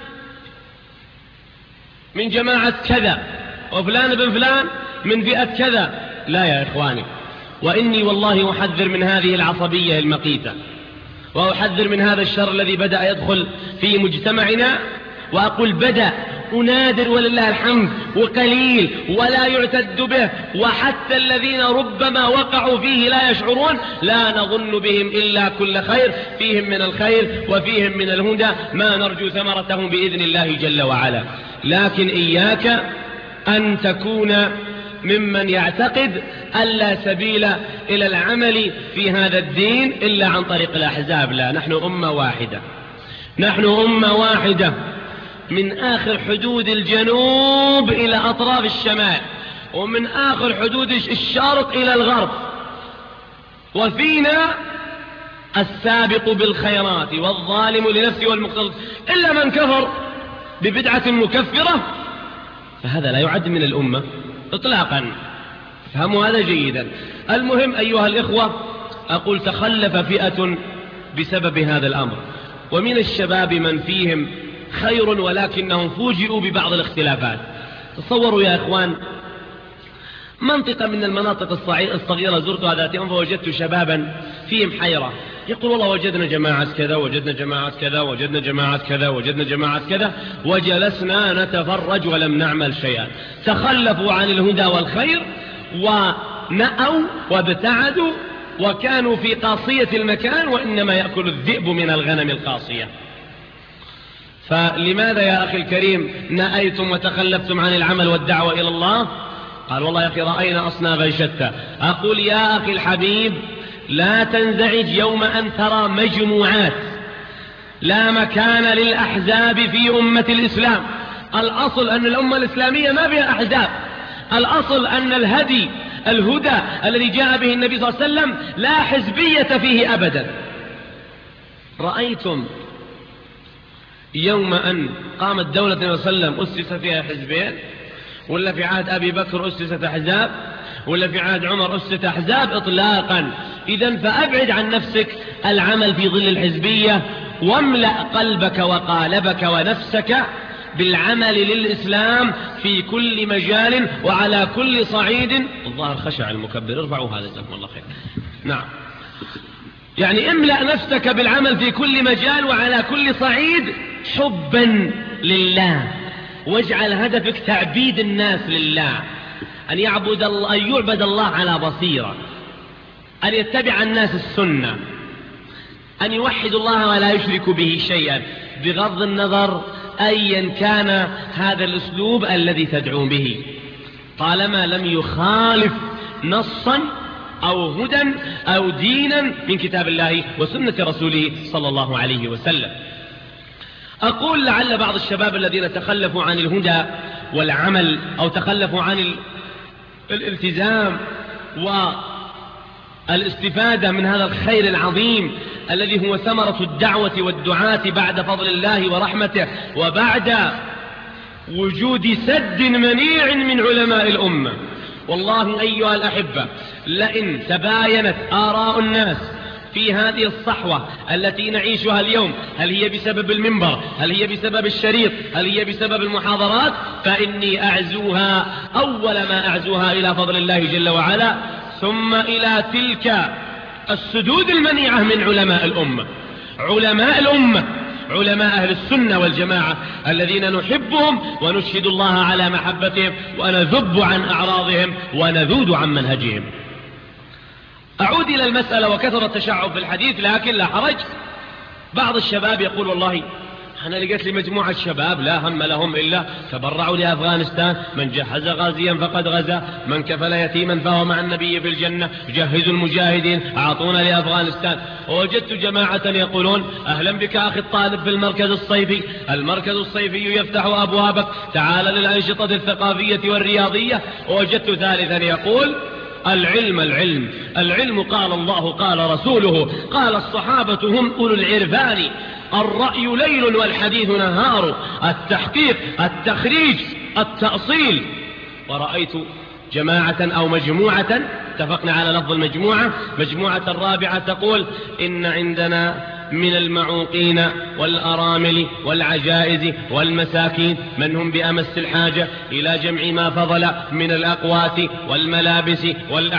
من جماعة كذا وفلان بن فلان من فئة كذا، لا يا إخواني. وإني والله أحذر من هذه العصبية المقيتة، وأحذر من هذا الشر الذي بدأ يدخل في مجتمعنا، وأقول بدأ ونادر ولله الحمد وقليل ولا يعتد به، وحتى الذين ربما وقعوا فيه لا يشعرون، لا نظن بهم إلا كل خير، فيهم من الخير وفيهم من الهدى ما نرجو ثمرته بإذن الله جل وعلا. لكن إياك أن تكون ممن يعتقد ألا سبيل إلى العمل في هذا الدين إلا عن طريق الأحزاب. لا، نحن أمة واحدة، نحن أمة واحدة من آخر حدود الجنوب إلى أطراف الشمال، ومن آخر حدود الشرق إلى الغرب، وفينا السابق بالخيرات والظالم لنفسه والمقتصد، إلا من كفر ببدعة مكفرة فهذا لا يعد من الأمة إطلاقا. فهموا هذا جيدا. المهم أيها الإخوة، أقول تخلف فئة بسبب هذا الأمر، ومن الشباب من فيهم خير ولكنهم فوجئوا ببعض الاختلافات. تصوروا يا إخوان، منطقة من المناطق الصغيرة زرتها ذات يوم فوجدت شبابا فيهم حيرة، يقول والله وجدنا جماعة كذا، وجدنا جماعة كذا، وجدنا جماعة كذا، وجدنا جماعة كذا، وجلسنا نتفرج ولم نعمل شيئا. تخلفوا عن الهدى والخير ونأوا وابتعدوا وكانوا في قاصية المكان، وإنما يأكل الذئب من الغنم القاصية. فلماذا يا أخي الكريم نأيتم وتخلفتم عن العمل والدعوة إلى الله؟ قال والله يا أخي رأينا أصنافا شتى. أقول يا أخي الحبيب لا تنزعج يوم أن ترى مجموعات، لا مكان للأحزاب في أمة الإسلام. الأصل أن الأمة الإسلامية ما فيها أحزاب، الأصل أن الهدى الذي جاء به النبي صلى الله عليه وسلم لا حزبية فيه أبدا. رأيتم يوم أن قامت دولة النبي صلى الله عليه وسلم أسس فيها حزبين، ولا في عهد أبي بكر أسست أحزاب، ولا في عهد عمر أسست أحزاب؟ إطلاقا. إذن فأبعد عن نفسك العمل في ظل الحزبية، واملأ قلبك وقالبك ونفسك بالعمل للإسلام في كل مجال وعلى كل صعيد. الظاهر خشع المكبر، ارفعوا هذا جزاكم الله خير. نعم، يعني املأ نفسك بالعمل في كل مجال وعلى كل صعيد حبا لله، واجعل هدفك تعبيد الناس لله، أن يعبد الله على بصيرة، أن يتبع الناس السنة، أن يوحد الله ولا يشرك به شيئا، بغض النظر أيا كان هذا الأسلوب الذي تدعو به، طالما لم يخالف نصا أو هدى أو دينا من كتاب الله وسنة رسوله صلى الله عليه وسلم. أقول لعل بعض الشباب الذين تخلفوا عن الهدى والعمل أو تخلفوا عن الالتزام والاستفادة من هذا الخير العظيم الذي هو ثمرة الدعوة والدعاة بعد فضل الله ورحمته، وبعد وجود سد منيع من علماء الأمة. والله أيها الأحبة، لئن تباينت آراء الناس في هذه الصحوة التي نعيشها اليوم، هل هي بسبب المنبر، هل هي بسبب الشريط، هل هي بسبب المحاضرات، فإني أعزوها أول ما أعزوها إلى فضل الله جل وعلا، ثم إلى تلك السدود المنيعة من علماء الأمة، علماء الأمة، علماء أهل السنة والجماعة الذين نحبهم ونشهد الله على محبتهم ونذب عن أعراضهم ونذود عن منهجهم. أعود إلى المسألة، وكثر التشعب في الحديث لكن لا حرج. بعض الشباب يقول والله أنا لقيت لي مجموعة شباب لا هم لهم إلا تبرعوا لأفغانستان، من جهز غازيا فقد غزا، من كفل يتيما فهو مع النبي في الجنة، جهزوا المجاهدين أعطونا لأفغانستان. ووجدت جماعة يقولون أهلا بك أخي الطالب في المركز الصيفي، المركز الصيفي يفتح أبوابك، تعال للأنشطة الثقافية والرياضية. ووجدت ثالثا يقول العلم العلم العلم قال الله قال رسوله قال الصحابة هم أولو العرفان، الرأي ليل والحديث نهار، التحقيق التخريج التأصيل. ورأيت جماعة أو مجموعة، اتفقنا على لفظ المجموعة، مجموعة الرابعة تقول إن عندنا من المعوقين والأرامل والعجائز والمساكين من هم بأمس الحاجة إلى جمع ما فضل من الأقوات والملابس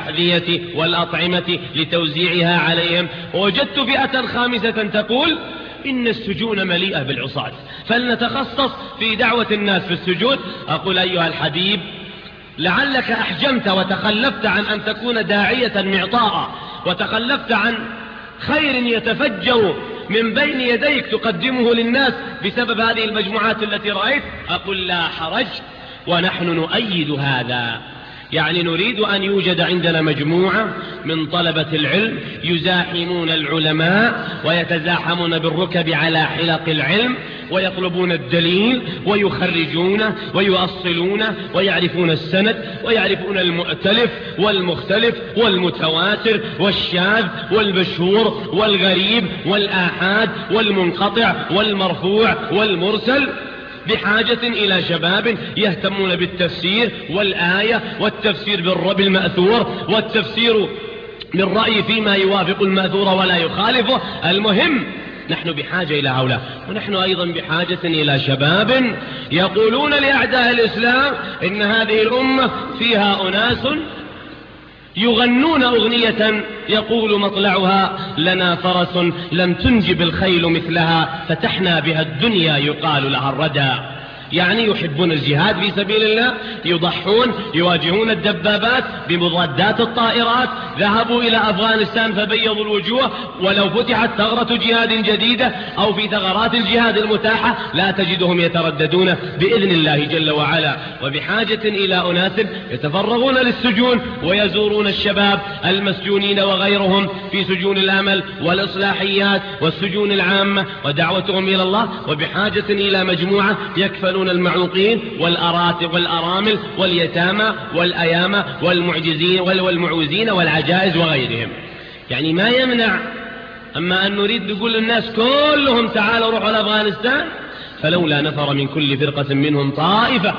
والأحذية والأطعمة لتوزيعها عليهم. ووجدت فئة خامسة تقول إن السجون مليئة بالعصاة، فلنتخصص في دعوة الناس في السجود. أقول أيها الحبيب، لعلك أحجمت وتخلفت عن أن تكون داعية معطاء، وتخلفت عن خير يتفجر من بين يديك تقدمه للناس بسبب هذه المجموعات التي رأيت. أقول لا حرج، ونحن نؤيد هذا. يعني نريد أن يوجد عندنا مجموعة من طلبة العلم يزاحمون العلماء ويتزاحمون بالركب على حلق العلم، ويطلبون الدليل ويخرجونه ويؤصلونه ويعرفون السند ويعرفون المؤتلف والمختلف والمتواتر والشاذ والمشهور والغريب والآحاد والمنقطع والمرفوع والمرسل. بحاجة إلى شباب يهتمون بالتفسير والآية، والتفسير بالمأثور، والتفسير بالرأي فيما يوافق المأثور ولا يخالفه. المهم نحن بحاجة إلى هؤلاء، ونحن أيضا بحاجة إلى شباب يقولون لأعداء الإسلام إن هذه الأمة فيها أناس يغنون أغنية يقول مطلعها لنا فرس لم تنجب الخيل مثلها فتحنا بها الدنيا يقال لها الردى. يعني يحبون الجهاد في سبيل الله، يضحون، يواجهون الدبابات بمضادات الطائرات، ذهبوا إلى أفغانستان فبيضوا الوجوه، ولو فتحت ثغرة جهاد جديدة أو في ثغرات الجهاد المتاحة لا تجدهم يترددون بإذن الله جل وعلا. وبحاجة إلى أناس يتفرغون للسجون ويزورون الشباب المسجونين وغيرهم في سجون الأمل والإصلاحيات والسجون العامة ودعوتهم إلى الله. وبحاجة إلى مجموعة يكفلون المعوقين والأرامل واليتامى والأيامى والمعجزين والمعوزين والعجائز وغيرهم. يعني ما يمنع، أما أن نريد نقول للناس كلهم تعالوا روحوا لأفغانستان، فلولا نفر من كل فرقة منهم طائفة،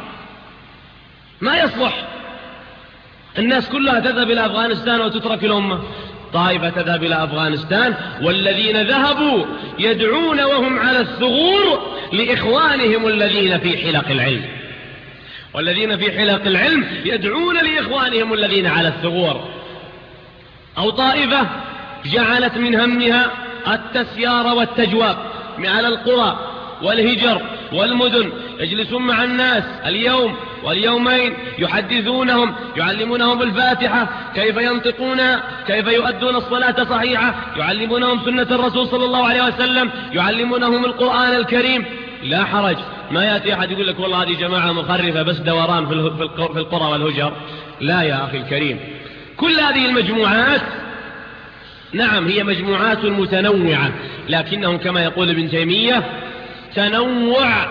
ما يصلح الناس كلها تذهب إلى أفغانستان وتترك الأمة. طائفة تذهب إلى أفغانستان، والذين ذهبوا يدعون وهم على الثغور لإخوانهم الذين في حلق العلم، والذين في حلق العلم يدعون لإخوانهم الذين على الثغور. أو طائفة جعلت من همها التسيار والتجواب على القرى والهجر والمدن، يجلسون مع الناس اليوم واليومين يحدثونهم، يعلمونهم الفاتحة كيف ينطقون، كيف يؤدون الصلاة صحيحة، يعلمونهم سنة الرسول صلى الله عليه وسلم، يعلمونهم القرآن الكريم. لا حرج، ما يأتي أحد يقول لك والله هذه جماعة مخرفة بس دوران في القرى والهجر. لا يا أخي الكريم، كل هذه المجموعات نعم هي مجموعات متنوعة، لكنهم كما يقول ابن تيمية تنوع،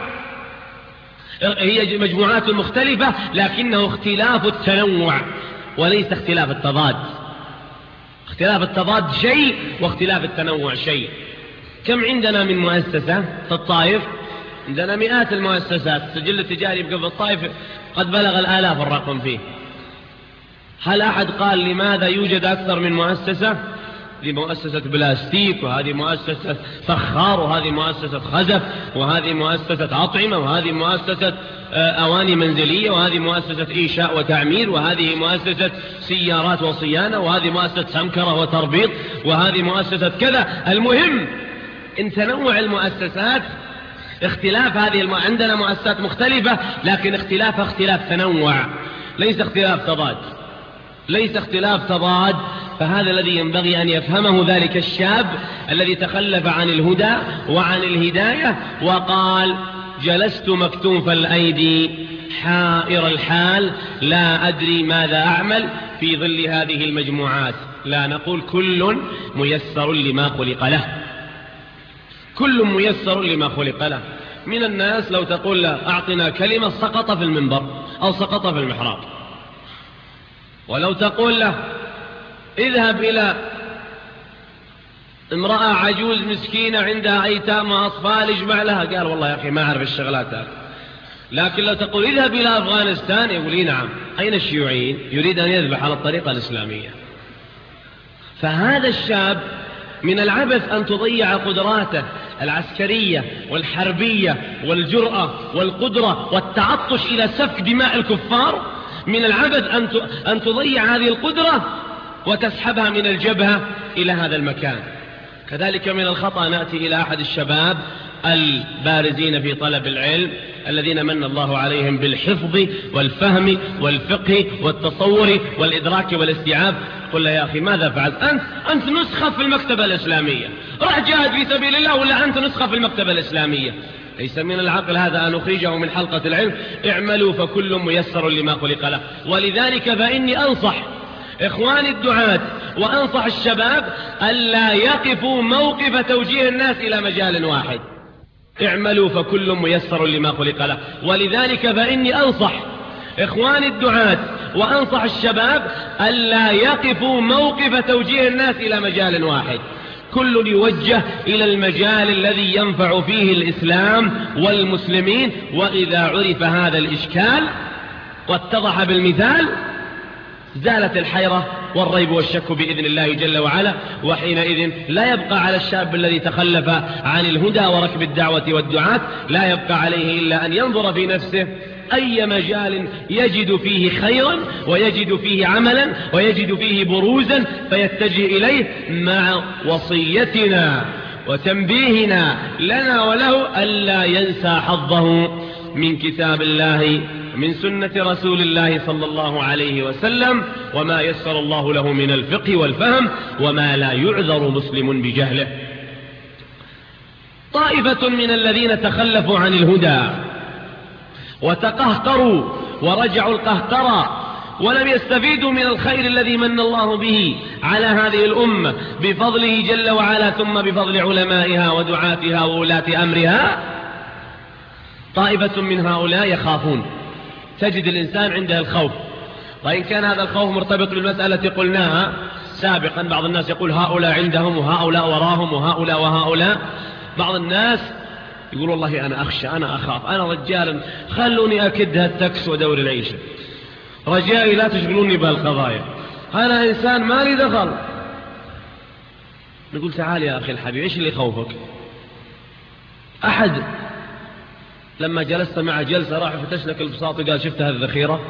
هي مجموعات مختلفة لكنه اختلاف التنوع وليس اختلاف التضاد. اختلاف التضاد شيء واختلاف التنوع شيء. كم عندنا من مؤسسة في الطائف؟ عندنا مئات المؤسسات. السجل التجاري في الطائف قد بلغ الآلاف الرقم فيه. هل أحد قال لماذا يوجد أكثر من مؤسسة؟ هذه مؤسسة بلاستيك، وهذه مؤسسة فخار، وهذه مؤسسة خزف، وهذه مؤسسة أطعمة، وهذه مؤسسة أواني منزلية، وهذه مؤسسة إنشاء وتعمير، وهذه مؤسسة سيارات وصيانة، وهذه مؤسسة سمكرة وتربيط، وهذه مؤسسة كذا. المهم إن تنوع المؤسسات اختلاف هذه عندنا مؤسسات مختلفة، لكن اختلاف تنوع، ليس اختلاف تضاد، ليس اختلاف تضاد. فهذا الذي ينبغي أن يفهمه ذلك الشاب الذي تخلف عن الهدى وعن الهداية وقال جلست مكتوف الأيدي حائر الحال لا أدري ماذا أعمل في ظل هذه المجموعات. لا نقول كل ميسر لما خلق له، كل ميسر لما خلق له. من الناس لو تقول له أعطنا كلمة سقط في المنبر أو سقط في المحراب، ولو تقول له اذهب إلى امرأة عجوز مسكينة عندها أيتام وأطفال اجمع لها، قال والله يا أخي ما أعرف الشغلات هذه. لكن لو تقول اذهب إلى أفغانستان يقول لي نعم. أين الشيوعيين؟ يريد أن يذبح على الطريقة الإسلامية. فهذا الشاب من العبث أن تضيع قدراته العسكرية والحربية والجرأة والقدرة والتعطش إلى سفك دماء الكفار. من العبث أن تضيع هذه القدرة وتسحبها من الجبهة إلى هذا المكان. كذلك من الخطأ نأتي إلى أحد الشباب البارزين في طلب العلم الذين من الله عليهم بالحفظ والفهم والفقه والتصور والإدراك والاستيعاب، قل له يا أخي ماذا فعلت؟ أنت نسخة في المكتبة الإسلامية، رح جاهد في سبيل الله ولا أنت نسخة في المكتبة الإسلامية؟ ليس من العقل هذا أن نخرجه من حلقة العلم. اعملوا فكل ميسر لما خلق له. ولذلك فإني أنصح إخواني الدعاة وأنصح الشباب ألا يقفوا موقف توجيه الناس إلى مجال واحد. اعملوا فكل ميسر لما خلق له. ولذلك فإني أنصح إخواني الدعاة وأنصح الشباب ألا يقفوا موقف توجيه الناس إلى مجال واحد، كل يوجه إلى المجال الذي ينفع فيه الإسلام والمسلمين. وإذا عرف هذا الإشكال واتضح بالمثال زالت الحيرة والريب والشك بإذن الله جل وعلا، وحينئذ لا يبقى على الشاب الذي تخلف عن الهدى وركب الدعوة والدعاة، لا يبقى عليه إلا أن ينظر في نفسه أي مجال يجد فيه خيرا ويجد فيه عملا ويجد فيه بروزا فيتجه إليه، مع وصيتنا وتنبيهنا لنا وله ألا ينسى حظه من كتاب الله من سنة رسول الله صلى الله عليه وسلم، وما يسر الله له من الفقه والفهم، وما لا يعذر مسلم بجهله. طائفة من الذين تخلفوا عن الهدى وتقهقروا ورجعوا القهقرة ولم يستفيدوا من الخير الذي من الله به على هذه الأمة بفضله جل وعلا، ثم بفضل علمائها ودعاتها وولاة أمرها. طائفة من هؤلاء يخافون، تجد الإنسان عنده الخوف، وإن كان هذا الخوف مرتبط بالمسألة قلناها سابقا. بعض الناس يقول هؤلاء عندهم وهؤلاء وراهم وهؤلاء وهؤلاء. بعض الناس يقول والله أنا أخشى، أنا أخاف، أنا رجال خلوني أكد هالتكس ودور العيشة، رجائي لا تشغلوني بهالقضايا، أنا إنسان ما لي دخل. نقول تعال يا أخي الحبيب، إيش اللي يخوفك؟ أحد لما جلست مع جلسة راح فتش لك البساط وقال شفت هذه الذخيرة؟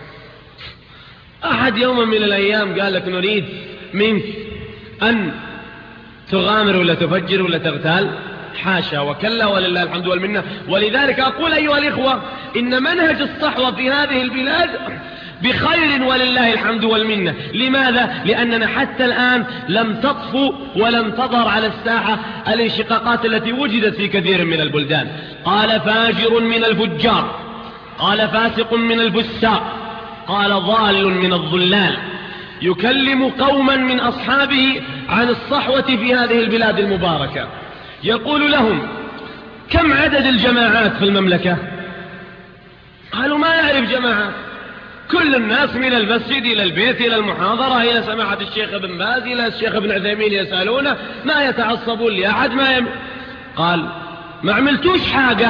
أحد يوما من الأيام قال لك نريد منك أن تغامر ولا تفجر ولا تغتال؟ حاشا وكلا، ولله الحمد والمنة. ولذلك أقول أيها الإخوة إن منهج الصحوة في هذه البلاد بخير ولله الحمد والمنة. لماذا؟ لأننا حتى الآن لم تطفو ولم تظهر على الساحة الانشقاقات التي وجدت في كثير من البلدان. قال فاجر من الفجار، قال فاسق من الفساق، قال ضال من الضلال، يكلم قوما من أصحابه عن الصحوة في هذه البلاد المباركة، يقول لهم كم عدد الجماعات في المملكة؟ قالوا ما يعرف جماعات، كل الناس من المسجد إلى البيت إلى المحاضرة إلى سماحة الشيخ ابن باز إلى الشيخ ابن عثيمين يسألونه، ما يتعصبون لأحد قال ما عملتوش حاجة.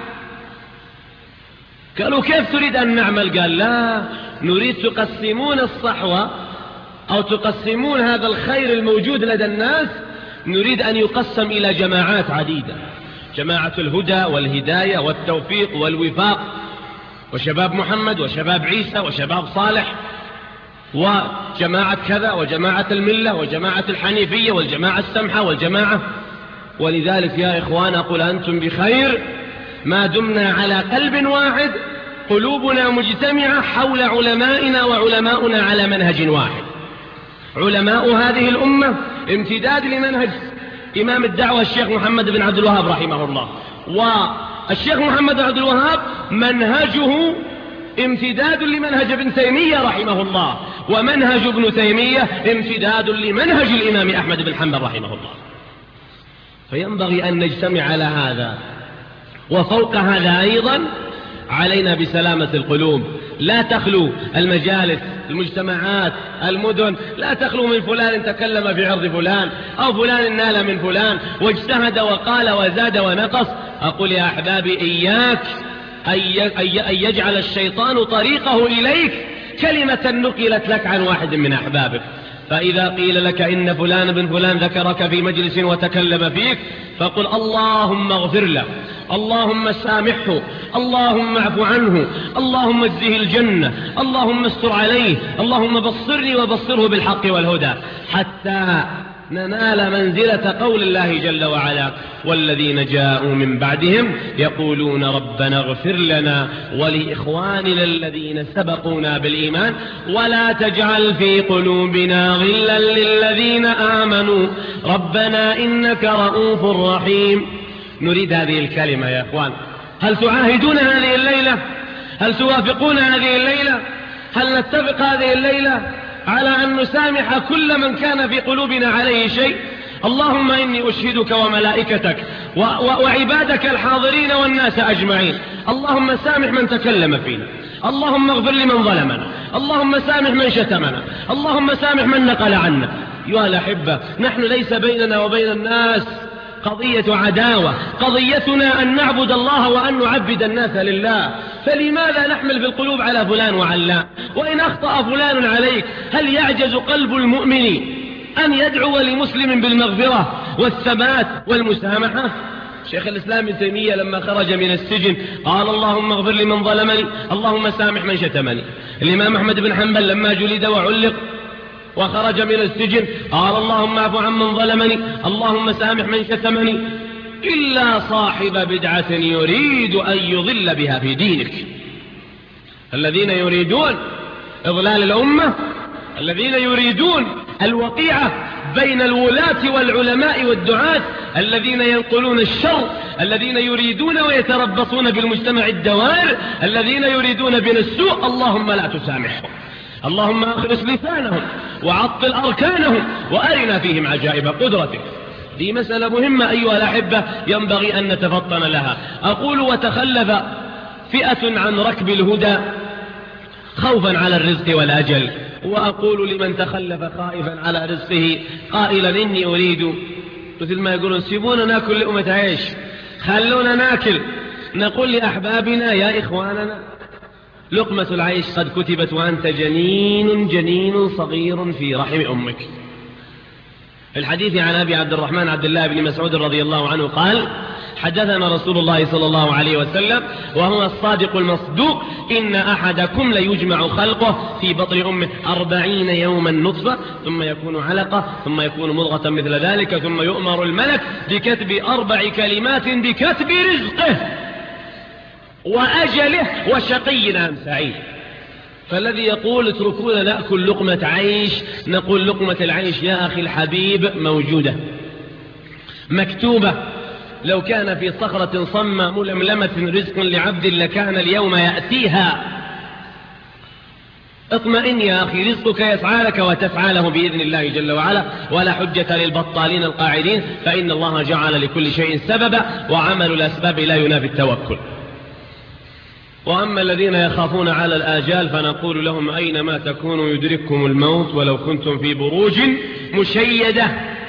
قالوا كيف تريد أن نعمل؟ قال لا، نريد تقسمون الصحوة أو تقسمون هذا الخير الموجود لدى الناس، نريد أن يقسم إلى جماعات عديدة، جماعة الهدى والهداية والتوفيق والوفاق، وشباب محمد وشباب عيسى وشباب صالح وجماعة كذا وجماعة الملة وجماعة الحنيفية والجماعة السمحة والجماعة. ولذلك يا إخوان أقول أنتم بخير ما دمنا على قلب واحد، قلوبنا مجتمعة حول علمائنا وعلماؤنا على منهج واحد. علماء هذه الأمة امتداد لمنهج إمام الدعوة الشيخ محمد بن عبد الوهاب رحمه الله، والشيخ محمد بن عبد الوهاب منهجه امتداد لمنهج ابن تيمية رحمه الله، ومنهج ابن تيمية امتداد لمنهج الإمام أحمد بن حنبل رحمه الله. فينبغي أن نجتمع على هذا، وفوق هذا أيضا علينا بسلامة القلوب. لا تخلو المجالس المجتمعات المدن لا تخلو من فلان تكلم في عرض فلان، أو فلان نال من فلان واجتهد وقال وزاد ونقص. أقول يا أحبابي إياك أن يجعل الشيطان طريقه إليك كلمة نقلت لك عن واحد من أحبابك. فإذا قيل لك إن فلان بن فلان ذكرك في مجلس وتكلم فيك، فقل اللهم اغفر له، اللهم سامحه، اللهم اعف عنه، اللهم اجزه الجنة، اللهم استر عليه، اللهم بصرني وبصره بالحق والهدى، حتى ننال منزلة قول الله جل وعلا: والذين جاءوا من بعدهم يقولون ربنا اغفر لنا ولإخواننا الذين سبقونا بالإيمان ولا تجعل في قلوبنا غلا للذين آمنوا ربنا إنك رؤوف رحيم. نريد هذه الكلمة يا إخوان. هل تعاهدون هذه الليلة؟ هل توافقون هذه الليلة؟ هل نتفق هذه الليلة على أن نسامح كل من كان في قلوبنا عليه شيء؟ اللهم إني أشهدك وملائكتك وعبادك الحاضرين والناس أجمعين، اللهم سامح من تكلم فينا، اللهم اغفر لمن ظلمنا، اللهم سامح من شتمنا، اللهم سامح من نقل عنا. أيها الأحبة، نحن ليس بيننا وبين الناس قضية عداوة، قضيتنا أن نعبد الله وأن نعبد الناس لله. فلماذا نحمل في القلوب على فلان وعلان؟ وإن أخطأ فلان عليك، هل يعجز قلب المؤمن أن يدعو لمسلم بالمغفرة والثبات والمسامحة؟ شيخ الإسلام ابن تيمية لما خرج من السجن قال: اللهم اغفر لمن ظلمني، اللهم سامح من شتمني. الإمام أحمد بن حنبل لما جلد وعلق وخرج من السجن قال: اللهم اعف عمن ظلمني، اللهم سامح من شتمني. إلا صاحب بدعة يريد أن يضل بها في دينك. الذين يريدون إضلال الأمة، الذين يريدون الوقيعة بين الولاة والعلماء والدعاة، الذين ينقلون الشر، الذين يريدون ويتربصون بالمجتمع الدوائر، الذين يريدون بنا السوء، اللهم لا تسامحهم، اللهم أخلص لسانهم وعطل أركانهم وأرنا فيهم عجائب قدرتك. دي مسألة مهمة أيها الأحبة ينبغي أن نتفطن لها. أقول: وتخلف فئة عن ركب الهدى خوفا على الرزق والأجل، وأقول لمن تخلف خائفا على رزقه قائلا: إني أريد، مثل ما يقولون: سيبونا ناكل لقمة عيش، خلونا ناكل. نقول لأحبابنا: يا إخواننا، لقمة العيش قد كتبت وأنت جنين صغير في رحم أمك. في الحديث عن أبي عبد الرحمن عبد الله بن مسعود رضي الله عنه قال: حدثنا رسول الله صلى الله عليه وسلم وهو الصادق المصدوق: إن أحدكم ليجمع خلقه في بطن أمه 40 يوما نطفة، ثم يكون علقة، ثم يكون مضغة مثل ذلك، ثم يؤمر الملك بكتب 4 كلمات بكتب رزقه وأجله وشقي أم سعيد. فالذي يقول: اتركونا نأكل لقمة عيش، نقول: لقمة العيش يا أخي الحبيب موجودة مكتوبة. لو كان في صخرة صمة ململمة رزق لعبد لكان اليوم يأتيها. اطمئن يا أخي، رزقك يسعى لك وتسعى له بإذن الله جل وعلا، ولا حجة للبطالين القاعدين، فإن الله جعل لكل شيء سببا، وعمل الأسباب لا ينافي التوكل. وأما الذين يخافون على الآجال فنقول لهم: أينما تكونوا يدرككم الموت ولو كنتم في بروج مشيدة.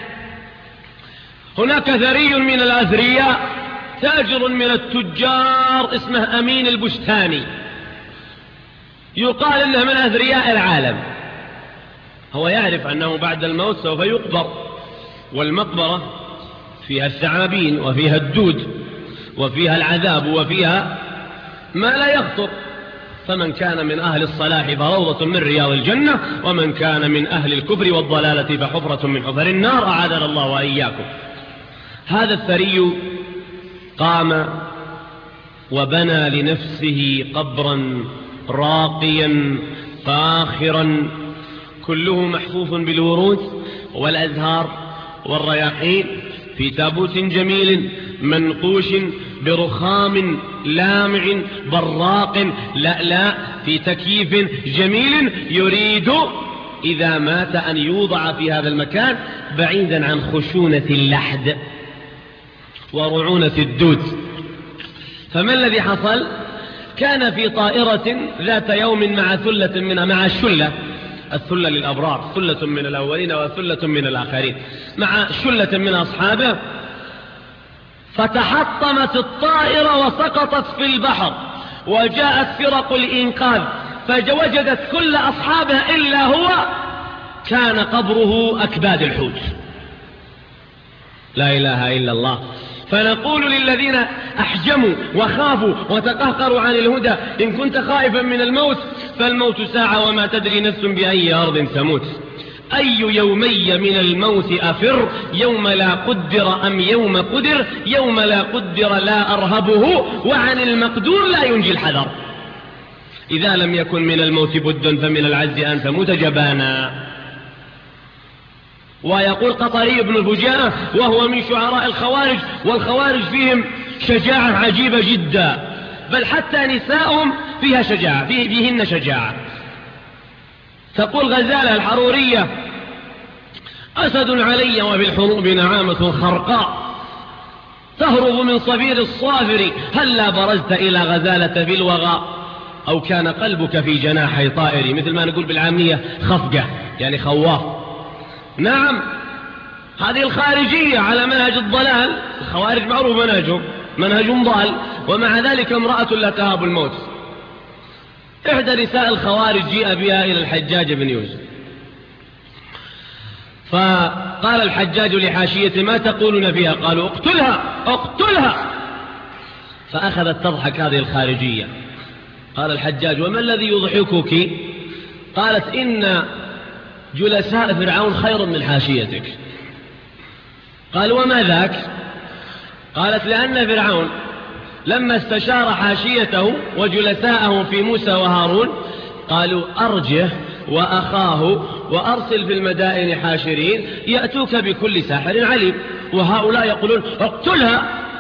هناك ثري من الأثرياء، تاجر من التجار اسمه أمين البستاني، يقال إنه من أثرياء العالم. هو يعرف أنه بعد الموت سوف يقبر، والمقبرة فيها الثعابين وفيها الدود وفيها العذاب وفيها ما لا يخطر. فمن كان من أهل الصلاح فروضة من رياض الجنة، ومن كان من أهل الكفر والضلالة فحفرة من حفر النار، أعاذنا الله وإياكم. هذا الثري قام وبنى لنفسه قبرا راقيا فاخرا كله محفوف بالورود والأزهار والرياحين، في تابوت جميل منقوش برخام لامع براق لألاء، في تكييف جميل، يريد إذا مات أن يوضع في هذا المكان بعيدا عن خشونة اللحد ورعونة الدود. فما الذي حصل؟ كان في طائرة ذات يوم مع الشلة، الثلة للأبرار، ثلة من الأولين وثلة من الآخرين، مع شلة من أصحابه، فتحطمت الطائرة وسقطت في البحر، وجاءت فرق الإنقاذ فوجدت كل أصحابها إلا هو، كان قبره أكباد الحوت. لا إله إلا الله. فنقول للذين أحجموا وخافوا وتقهقروا عن الهدى: إن كنت خائفا من الموت فالموت ساعة وما تدري نفس بأي أرض تموت. أي يومي من الموت أفر، يوم لا قدر أم يوم قدر، يوم لا قدر لا أرهبه، وعن المقدور لا ينجي الحذر. إذا لم يكن من الموت بد فمن العجز أن تموت جبانا. ويقول قطري بن الفجاءة وهو من شعراء الخوارج، والخوارج فيهم شجاعة عجيبة جدا، بل حتى نساءهم فيها شجاعة، فيهن شجاعة. تقول غزالة الحرورية: أسد علي وبالحروب نعامة خرقاء، تهرب من صفير الصافر، هلا برزت إلى غزالة في الوغى، أو كان قلبك في جناحي طائري. مثل ما نقول بالعامية خفقة، يعني خواف. نعم، هذه الخارجية على منهج الضلال. الخوارج معروف منهجهم منهج ضال، ومع ذلك امرأة لا تهاب الموت. إحدى نساء الخوارج جيء بها إلى الحجاج بن يوسف، فقال الحجاج لحاشيته: ما تقولون فيها؟ قالوا: اقتلها اقتلها. فأخذت تضحك هذه الخارجية. قال الحجاج: وما الذي يضحكك؟ قالت: إن جلساء فرعون خير من حاشيتك. قال: وما ذاك؟ قالت: لأن فرعون لما استشار حاشيته وجلساءه في موسى وهارون قالوا: أرجه وأخاه وأرسل في المدائن حاشرين يأتوك بكل ساحر عليم، وهؤلاء يقولون: اقتلها.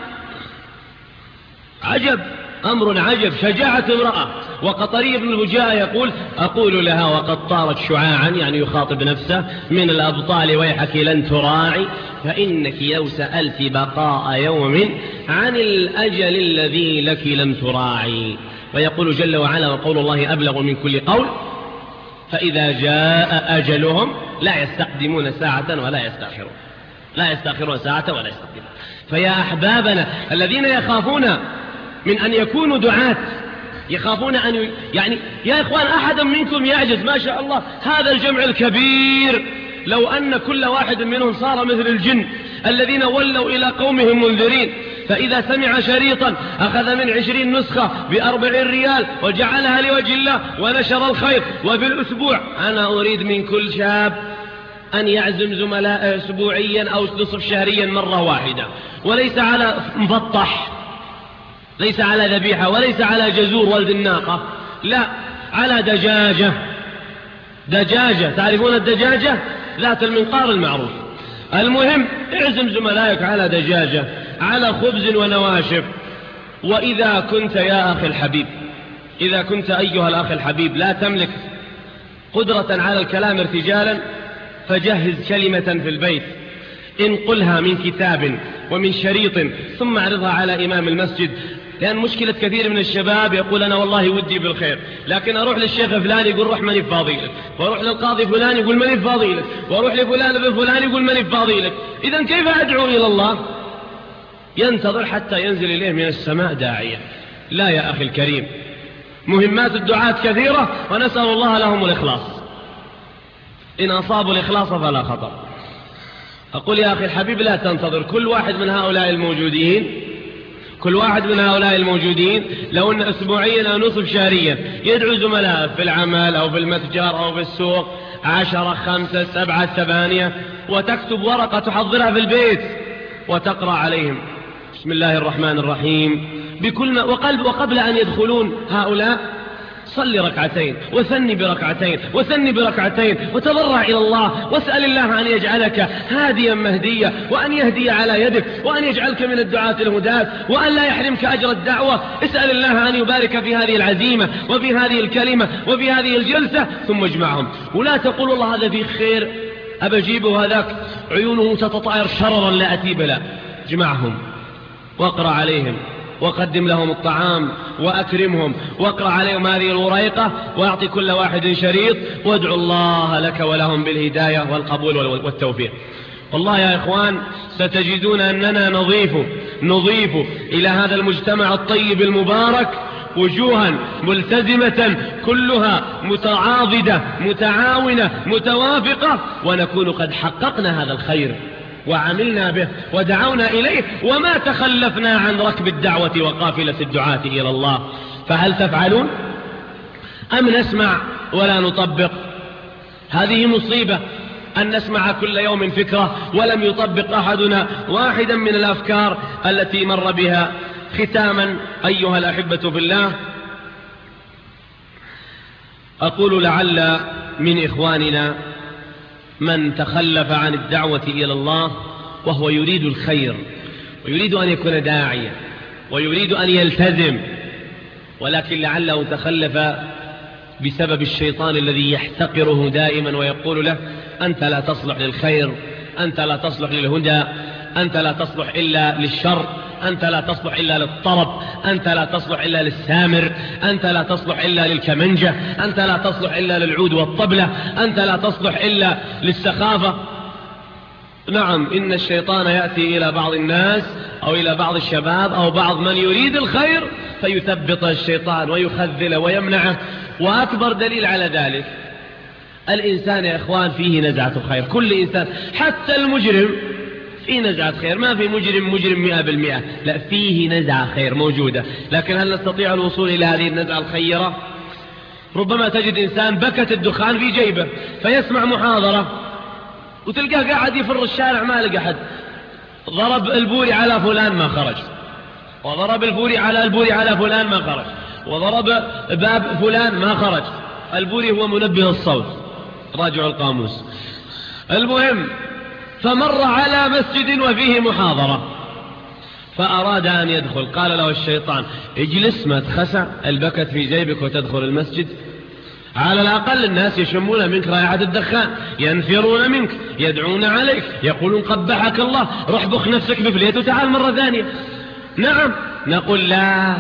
عجب، أمر عجب، شجاعة امرأة. وقطري بن الفجاءة يقول: أقول لها وقد طارت شعاعا، يعني يخاطب نفسه، من الأبطال ويحك لن تراعي، فإنك لو سألت بقاء يوم عن الأجل الذي لك لم تراعي. ويقول جل وعلا: وقول الله أبلغ من كل قول، فإذا جاء أجلهم لا يستقدمون ساعة ولا يستأخرون، لا يستأخرون ساعة ولا يستقدمون. فيا أحبابنا الذين يخافون من أن يكونوا دعاة، يخافون أن يعني يا إخوان أحدا منكم يعجز، ما شاء الله هذا الجمع الكبير، لو أن كل واحد منهم صار مثل الجن الذين ولوا إلى قومهم منذرين، فإذا سمع شريطا أخذ من 20 نسخة ب40 ريال وجعلها لوجه الله ونشر الخير. وفي الأسبوع أنا أريد من كل شاب أن يعزم زملاء أسبوعيا أو نصف شهريا مرة واحدة، وليس على مفطح، ليس على ذبيحة، وليس على جزور ولد الناقة، لا، على دجاجة. دجاجة، تعرفون الدجاجة ذات المنقار المعروف. المهم اعزم زملائك على دجاجة، على خبز ونواشف. وإذا كنت يا أخي الحبيب، إذا كنت أيها الأخ الحبيب لا تملك قدرة على الكلام ارتجالا، فجهز كلمة في البيت، انقلها من كتاب ومن شريط ثم اعرضها على إمام المسجد. لأن مشكلة كثير من الشباب يقول: أنا والله ودي بالخير، لكن أروح للشيخ فلان يقول: روح ماني فاضيلك، وأروح للقاضي فلان يقول: ماني فاضيلك، وأروح لفلان بن فلان يقول: ماني فاضيلك. إذن كيف أدعو إلى الله؟ ينتظر حتى ينزل إليه من السماء داعية. لا يا أخي الكريم، مهمات الدعاة كثيرة، ونسأل الله لهم الإخلاص. إن أصابوا الإخلاص فلا خطر. أقول يا أخي الحبيب لا تنتظر. كل واحد من هؤلاء الموجودين لو أن أسبوعيا أو نصف شهريا يدعو زملاء في العمل أو في المتجر أو في السوق 10 5 7 8، وتكتب ورقة تحضرها في البيت وتقرأ عليهم بسم الله الرحمن الرحيم بكل وقبل أن يدخلون هؤلاء صل ركعتين وثني بركعتين وثني بركعتين وتضرع إلى الله واسأل الله أن يجعلك هاديا مهديا، وأن يهدي على يدك، وأن يجعلك من الدعاة الهداة، وأن لا يحرمك أجر الدعوة. اسأل الله أن يبارك في هذه العزيمة وفي هذه الكلمة وفي هذه الجلسة، ثم اجمعهم. ولا تقول الله هذا فيه خير أبجيبه، هذاك عيونه تتطاير شررا لا أتيب له. اجمعهم واقرأ عليهم وقدم لهم الطعام وأكرمهم، واقرأ عليهم هذه الوريقة، واعطي كل واحد شريط، وادعو الله لك ولهم بالهداية والقبول والتوفيق. والله يا إخوان ستجدون أننا نضيف إلى هذا المجتمع الطيب المبارك وجوها ملتزمة كلها متعاضدة متعاونة متوافقة، ونكون قد حققنا هذا الخير وعملنا به ودعونا إليه، وما تخلفنا عن ركب الدعوة وقافلة الدعاة إلى الله. فهل تفعلون أم نسمع ولا نطبق؟ هذه مصيبة. أن نسمع كل يوم فكرة ولم يطبق أحدنا واحدا من الأفكار التي مر بها. ختاما أيها الأحبة في الله، أقول لعل من إخواننا من تخلف عن الدعوة إلى الله وهو يريد الخير ويريد أن يكون داعيا ويريد أن يلتزم، ولكن لعله تخلف بسبب الشيطان الذي يحتقره دائما ويقول له: أنت لا تصلح للخير، أنت لا تصلح للهدى، أنت لا تصلح إلا للشر، أنت لا تصلح إلا للطرب، أنت لا تصلح إلا للسامر، أنت لا تصلح إلا للكمنجة، أنت لا تصلح إلا للعود والطبلة، أنت لا تصلح إلا للسخافة. نعم، إن الشيطان يأتي إلى بعض الناس أو إلى بعض الشباب أو بعض من يريد الخير فيثبط الشيطان ويخذله ويمنعه. وأكبر دليل على ذلك الإنسان يا إخوان فيه نزعة خير، كل إنسان حتى المجرم فيه نزعة خير، ما في مجرم 100%، لا، فيه نزعة خير موجودة. لكن هل نستطيع الوصول إلى هذه النزعة الخيرة؟ ربما تجد إنسان بكت الدخان في جيبه فيسمع محاضرة وتلقاه قاعد يفر الشارع ما لقى أحد، ضرب البوري على فلان ما خرج، وضرب البوري على فلان ما خرج، وضرب باب فلان ما خرج. البوري هو منبه الصوت، راجعوا القاموس. المهم، فمر على مسجد وفيه محاضرة فأراد أن يدخل، قال له الشيطان: اجلس ما تخسع، البكت في جيبك وتدخل المسجد، على الأقل الناس يشمون منك رائحة الدخان، ينفرون منك، يدعون عليك، يقولون قبحك الله، روح بخ نفسك بفليت وتعال مرة ثانية. نعم، نقول لا،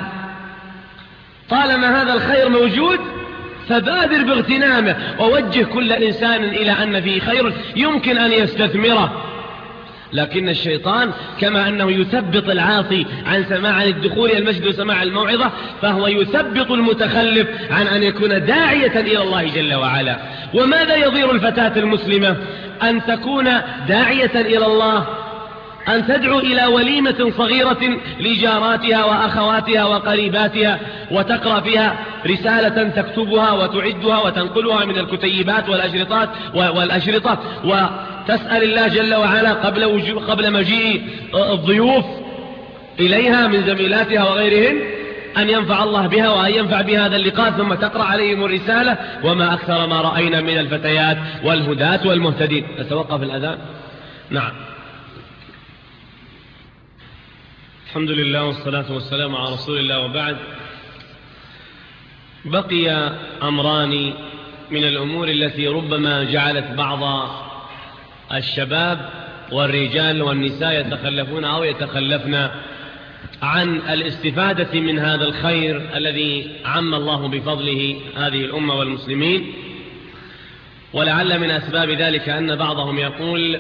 طالما هذا الخير موجود فبادر باغتنامه، ووجه كل إنسان إلى أن فيه خير يمكن أن يستثمره. لكن الشيطان كما أنه يثبط العاصي عن الدخول إلى المسجد وسماع الموعظة، فهو يثبط المتخلف عن أن يكون داعية إلى الله جل وعلا. وماذا يضير الفتاة المسلمة؟ أن تكون داعية إلى الله، أن تدعو إلى وليمة صغيرة لجاراتها وأخواتها وقريباتها، وتقرأ فيها رسالة تكتبها وتعدها وتنقلها من الكتيبات والأشرطة، وتسأل الله جل وعلا قبل مجيء الضيوف إليها من زميلاتها وغيرهن أن ينفع الله بها وأن ينفع بهذا اللقاء، ثم تقرأ عليهم الرسالة. وما أكثر ما رأينا من الفتيات والهداة والمهتدين. أتوقف الأذان؟ نعم. الحمد لله والصلاة والسلام على رسول الله، وبعد. بقي أمران من الأمور التي ربما جعلت بعض الشباب والرجال والنساء يتخلفون أو يتخلفن عن الاستفادة من هذا الخير الذي عم الله بفضله هذه الأمة والمسلمين. ولعل من أسباب ذلك أن بعضهم يقول: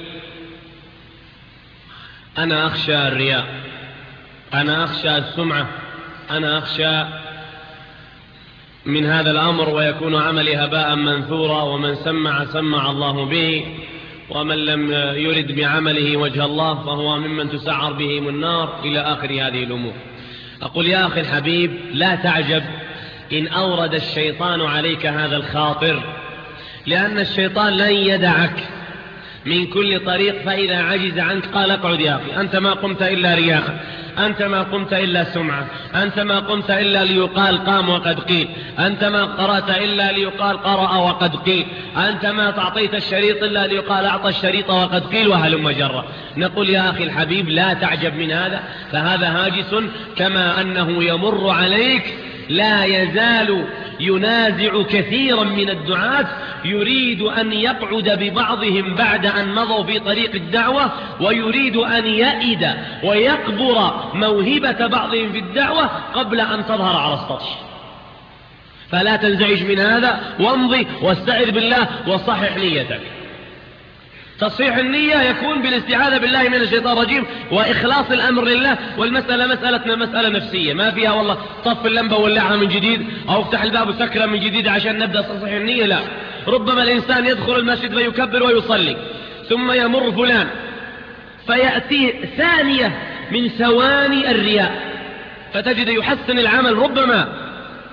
أنا أخشى الرياء، أنا أخشى السمعة، أنا أخشى من هذا الأمر ويكون عملي هباء منثورا، ومن سمع الله به، ومن لم يرد بعمله وجه الله فهو ممن تسعر بهم النار، إلى آخر هذه الأمور. أقول يا أخي الحبيب، لا تعجب إن أورد الشيطان عليك هذا الخاطر، لأن الشيطان لن يدعك من كل طريق، فإذا عجز عنك قال: اقعد يا أخي، أنت ما قمت إلا رياء، أنت ما قمت إلا سمعة، أنت ما قمت إلا ليقال قام وقد قيل، أنت ما قرأت إلا ليقال قرأ وقد قيل، أنت ما تعطيت الشريط إلا ليقال أعطى الشريط وقد قيل، وهلم جرة. نقول يا أخي الحبيب، لا تعجب من هذا، فهذا هاجس كما أنه يمر عليك، لا يزال ينازع كثيرا من الدعاة، يريد أن يقعد ببعضهم بعد أن مضوا في طريق الدعوة، ويريد أن يئد ويقبر موهبة بعضهم في الدعوة قبل أن تظهر على السطح. فلا تنزعج من هذا، وامضي واستعذ بالله وصحح نيتك. تصحيح النية يكون بالاستعاذة بالله من الشيطان الرجيم وإخلاص الأمر لله. والمسألة مسألتنا مسألة نفسية، ما فيها والله طف اللمبة ولعها من جديد أو افتح الباب وسكرها من جديد عشان نبدأ تصحيح النية، لا. ربما الإنسان يدخل المسجد فيكبر ويصلي، ثم يمر فلان فيأتي ثانية من ثواني الرياء، فتجد يحسن العمل ربما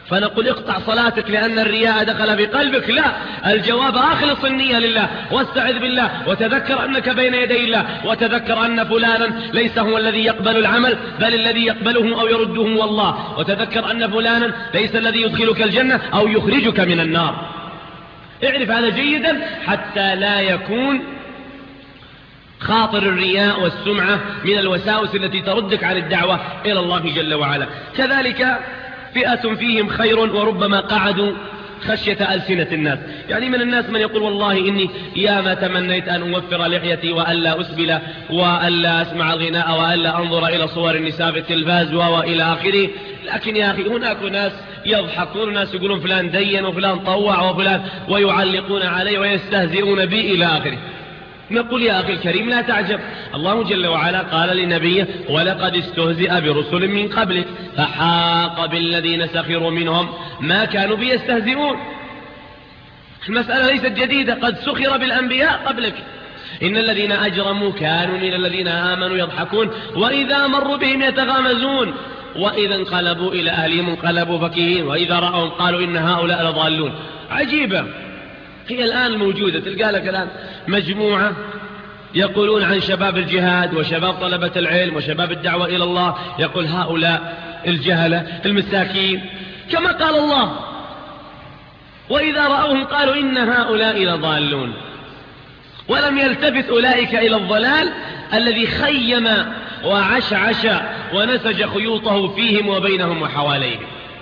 فنقول اقطع صلاتك لأن الرياء دخل بقلبك؟ لا، الجواب أخلص النية لله واستعذ بالله وتذكر أنك بين يدي الله، وتذكر أن فلانا ليس هو الذي يقبل العمل بل الذي يقبله أو يرده هو الله، وتذكر أن فلانا ليس الذي يدخلك الجنة أو يخرجك من النار. اعرف هذا جيدا حتى لا يكون خاطر الرياء والسمعة من الوساوس التي تردك عن الدعوة إلى الله جل وعلا. كذلك فئة فيهم خير وربما قعدوا خشية ألسنة الناس. يعني من الناس من يقول والله إني يا ما تمنيت أن أوفر لحيتي وألا أسبل وألا أسمع الغناء وألا أنظر إلى صور النساء في التلفاز وإلى آخره، لكن يا أخي هناك ناس يضحكون، ناس يقولون فلان دين وفلان طوع وفلان ويعلقون عليه ويستهزئون بي إلى آخره. نقول يا أخي الكريم لا تعجب، الله جل وعلا قال لنبيه ولقد استهزئ برسل من قبلك فحاق بالذين سخروا منهم ما كانوا بيستهزئون. المسألة ليست جديدة، قد سخر بالأنبياء قبلك. إن الذين أجرموا كانوا من الذين آمنوا يضحكون وإذا مروا بهم يتغامزون وإذا انقلبوا إلى أهلهم انقلبوا فكهين وإذا رأوا قالوا إن هؤلاء لضالون. عجيبة هي الآن موجودة. تلقى لك الآن مجموعة يقولون عن شباب الجهاد وشباب طلبة العلم وشباب الدعوة إلى الله، يقول هؤلاء الجهلة المساكين كما قال الله، وإذا رأوهم قالوا إن هؤلاء لضالون، ولم يلتفت أولئك إلى الضلال الذي خيم وعشعش ونسج خيوطه فيهم وبينهم وحواليهم.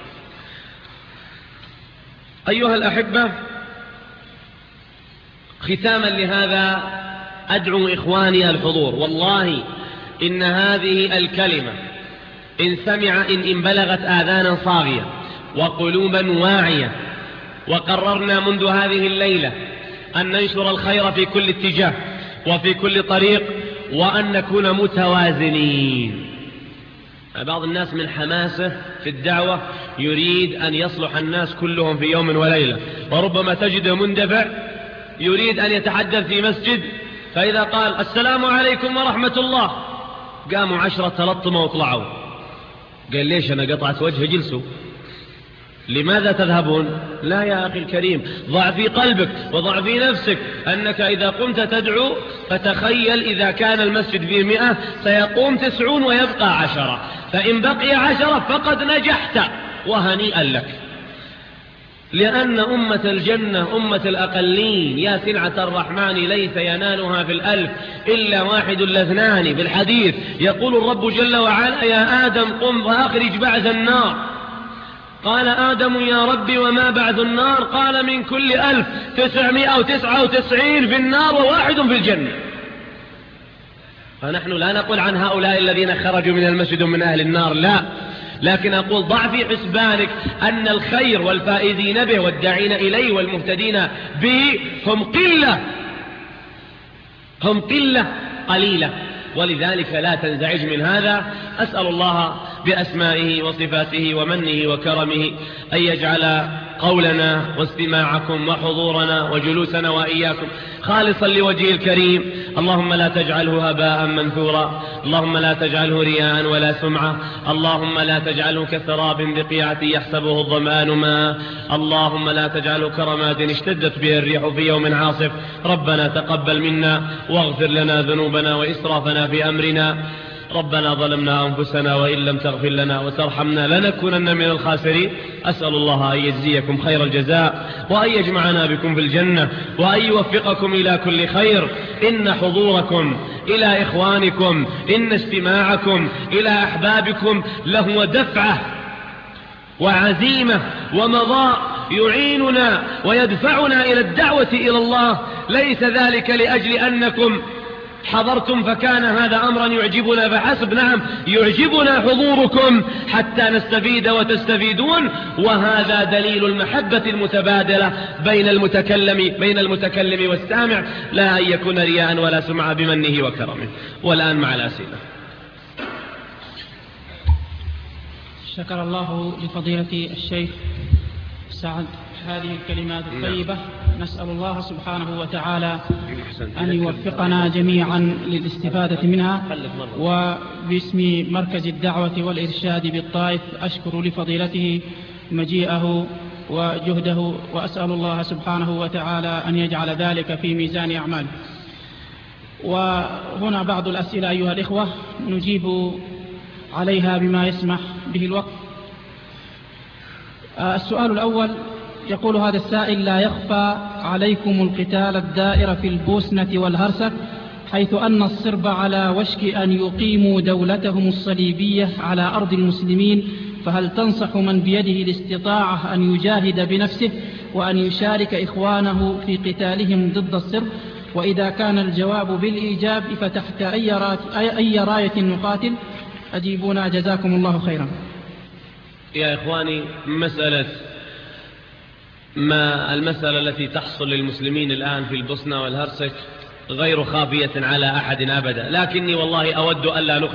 أيها الأحبة، ختاما لهذا أدعو إخواني الحضور، والله إن هذه الكلمة إن بلغت آذانا صاغية وقلوبا واعية، وقررنا منذ هذه الليلة أن ننشر الخير في كل اتجاه وفي كل طريق وأن نكون متوازنين. بعض الناس من حماسه في الدعوة يريد أن يصلح الناس كلهم في يوم وليلة، وربما تجده مندفع يريد أن يتحدث في مسجد، فإذا قال السلام عليكم ورحمة الله قاموا 10 تلطموا وطلعوا. قال ليش أنا قطعت وجه جلسوا؟ لماذا تذهبون؟ لا يا أخي الكريم، ضع في قلبك وضع في نفسك أنك إذا قمت تدعو فتخيل إذا كان المسجد فيه 100 سيقوم 90 ويبقى 10، فإن بقي 10 فقد نجحت وهنيئا لك. لأن أمة الجنة أمة الأقلين، يا سلعة الرحمن ليس ينالها في الألف إلا واحد لاثنان. بالحديث يقول الرب جل وعلا يا آدم قم فأخرج بعث النار. قال آدم يا ربي وما بعث النار؟ قال من كل 1999 في النار وواحد في الجنة. فنحن لا نقول عن هؤلاء الذين خرجوا من المسجد من أهل النار، لا، لكن أقول ضع في حسبانك أن الخير والفائزين به والداعين إليه والمهتدين به هم قلة قليلة، ولذلك لا تنزعج من هذا. أسأل الله بأسمائه وصفاته ومنه وكرمه أن يجعل قولنا واستماعكم وحضورنا وجلوسنا وإياكم خالصا لوجهه الكريم. اللهم لا تجعله هباء منثورا، اللهم لا تجعله رياء ولا سمعة، اللهم لا تجعله كسراب بقيعة يحسبه الظمآن ماء، اللهم لا تجعله كرماد اشتدت به الريح في يوم عاصف. ربنا تقبل منا واغفر لنا ذنوبنا وإسرافنا في أمرنا. ربنا ظلمنا أنفسنا وإن لم تغفر لنا وترحمنا لنكونن من الخاسرين. أسأل الله أن يجزيكم خير الجزاء وأن يجمعنا بكم في الجنة وأن يوفقكم إلى كل خير. إن حضوركم إلى إخوانكم، إن استماعكم إلى أحبابكم له دفعة وعزيمة ومضاء يعيننا ويدفعنا إلى الدعوة إلى الله، ليس ذلك لأجل أنكم حضرتم فكان هذا أمرا يعجبنا فحسب. نعم يعجبنا حضوركم حتى نستفيد وتستفيدون، وهذا دليل المحبة المتبادلة بين المتكلم والسامع، لا أن يكون رياء ولا سمعة بمنه وكرمه. والآن مع الأسئلة. شكر الله لفضيلة الشيخ سعد هذه الكلمات الطيبة. نسأل الله سبحانه وتعالى أن يوفقنا جميعا للاستفادة منها. وباسم مركز الدعوة والإرشاد بالطائف أشكر لفضيلته مجيئه وجهده، وأسأل الله سبحانه وتعالى أن يجعل ذلك في ميزان أعماله. وهنا بعض الأسئلة أيها الإخوة نجيب عليها بما يسمح به الوقت. السؤال الأول يقول هذا السائل: لا يخفى عليكم القتال الدائر في البوسنة والهرسك، حيث أن الصرب على وشك أن يقيموا دولتهم الصليبية على أرض المسلمين، فهل تنصح من بيده الاستطاعة أن يجاهد بنفسه وأن يشارك إخوانه في قتالهم ضد الصرب؟ وإذا كان الجواب بالإيجاب فتحت أي راية نقاتل؟ أجيبونا جزاكم الله خيرا. يا إخواني، المسألة التي تحصل للمسلمين الآن في البوسنة والهرسك غير خافية على أحد أبدا، لكني والله أود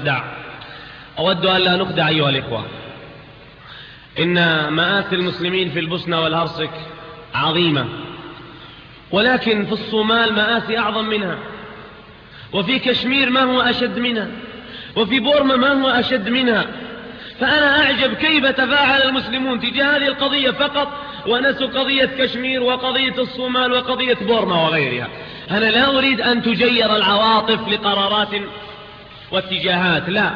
ألا نخدع أيها الإخوة. إن مآسي المسلمين في البوسنة والهرسك عظيمة، ولكن في الصومال مآسي أعظم منها، وفي كشمير ما هو أشد منها، وفي بورما ما هو أشد منها. فأنا أعجب كيف تفاعل المسلمون تجاه هذه القضية فقط، ونسوا قضية كشمير وقضية الصومال وقضية بورما وغيرها. أنا لا أريد أن تجير العواطف لقرارات واتجاهات، لا،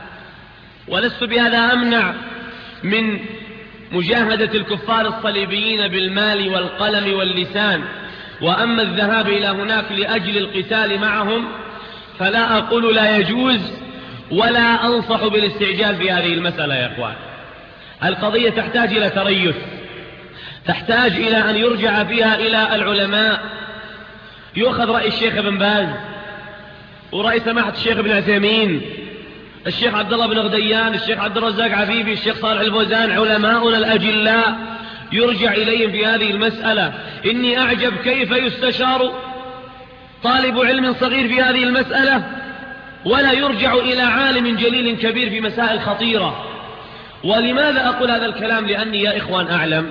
ولست بهذا أمنع من مجاهدة الكفار الصليبيين بالمال والقلم واللسان. وأما الذهاب إلى هناك لأجل القتال معهم فلا أقول لا يجوز، ولا أنصح بالاستعجال في هذه المسألة. يا إخوان، القضية تحتاج إلى تريث، تحتاج إلى أن يرجع فيها إلى العلماء، يؤخذ رأي الشيخ ابن باز ورأي سماحة الشيخ ابن عثيمين، الشيخ عبد الله بن غديان، الشيخ عبد الرزاق عفيفي، الشيخ صالح الفوزان، علماؤنا الأجلاء، يرجع إليهم في هذه المسألة. إني أعجب كيف يستشار طالب علم صغير في هذه المسألة ولا يرجع إلى عالم جليل كبير في مسائل خطيرة. ولماذا أقول هذا الكلام؟ لأني يا إخوان أعلم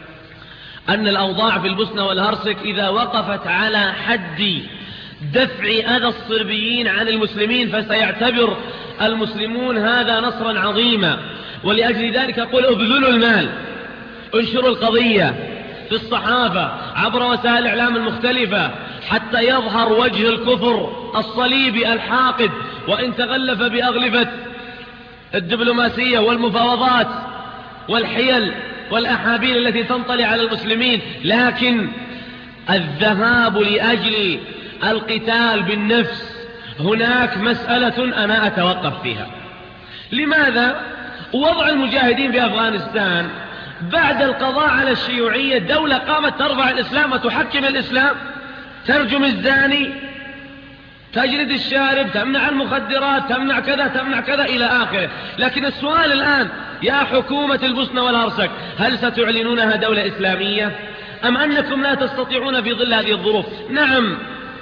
أن الأوضاع في البوسنة والهرسك إذا وقفت على حد دفع أذى الصربيين عن المسلمين فسيعتبر المسلمون هذا نصرا عظيما. ولأجل ذلك أقول: ابذلوا المال، انشروا القضية في الصحافة عبر وسائل الإعلام المختلفة حتى يظهر وجه الكفر الصليبي الحاقد، وإن تغلف بأغلفة الدبلوماسية والمفاوضات والحيل والأحابيل التي تنطلي على المسلمين. لكن الذهاب لأجل القتال بالنفس هناك مسألة أنا أتوقف فيها. لماذا؟ وضع المجاهدين في أفغانستان بعد القضاء على الشيوعية دولة قامت ترفع الإسلام وتحكم الإسلام، ترجم الزاني، تجلد الشارب، تمنع المخدرات، تمنع كذا تمنع كذا إلى آخره. لكن السؤال الآن يا حكومة البوسنة والهرسك، هل ستعلنونها دولة إسلامية أم أنكم لا تستطيعون في ظل هذه الظروف؟ نعم،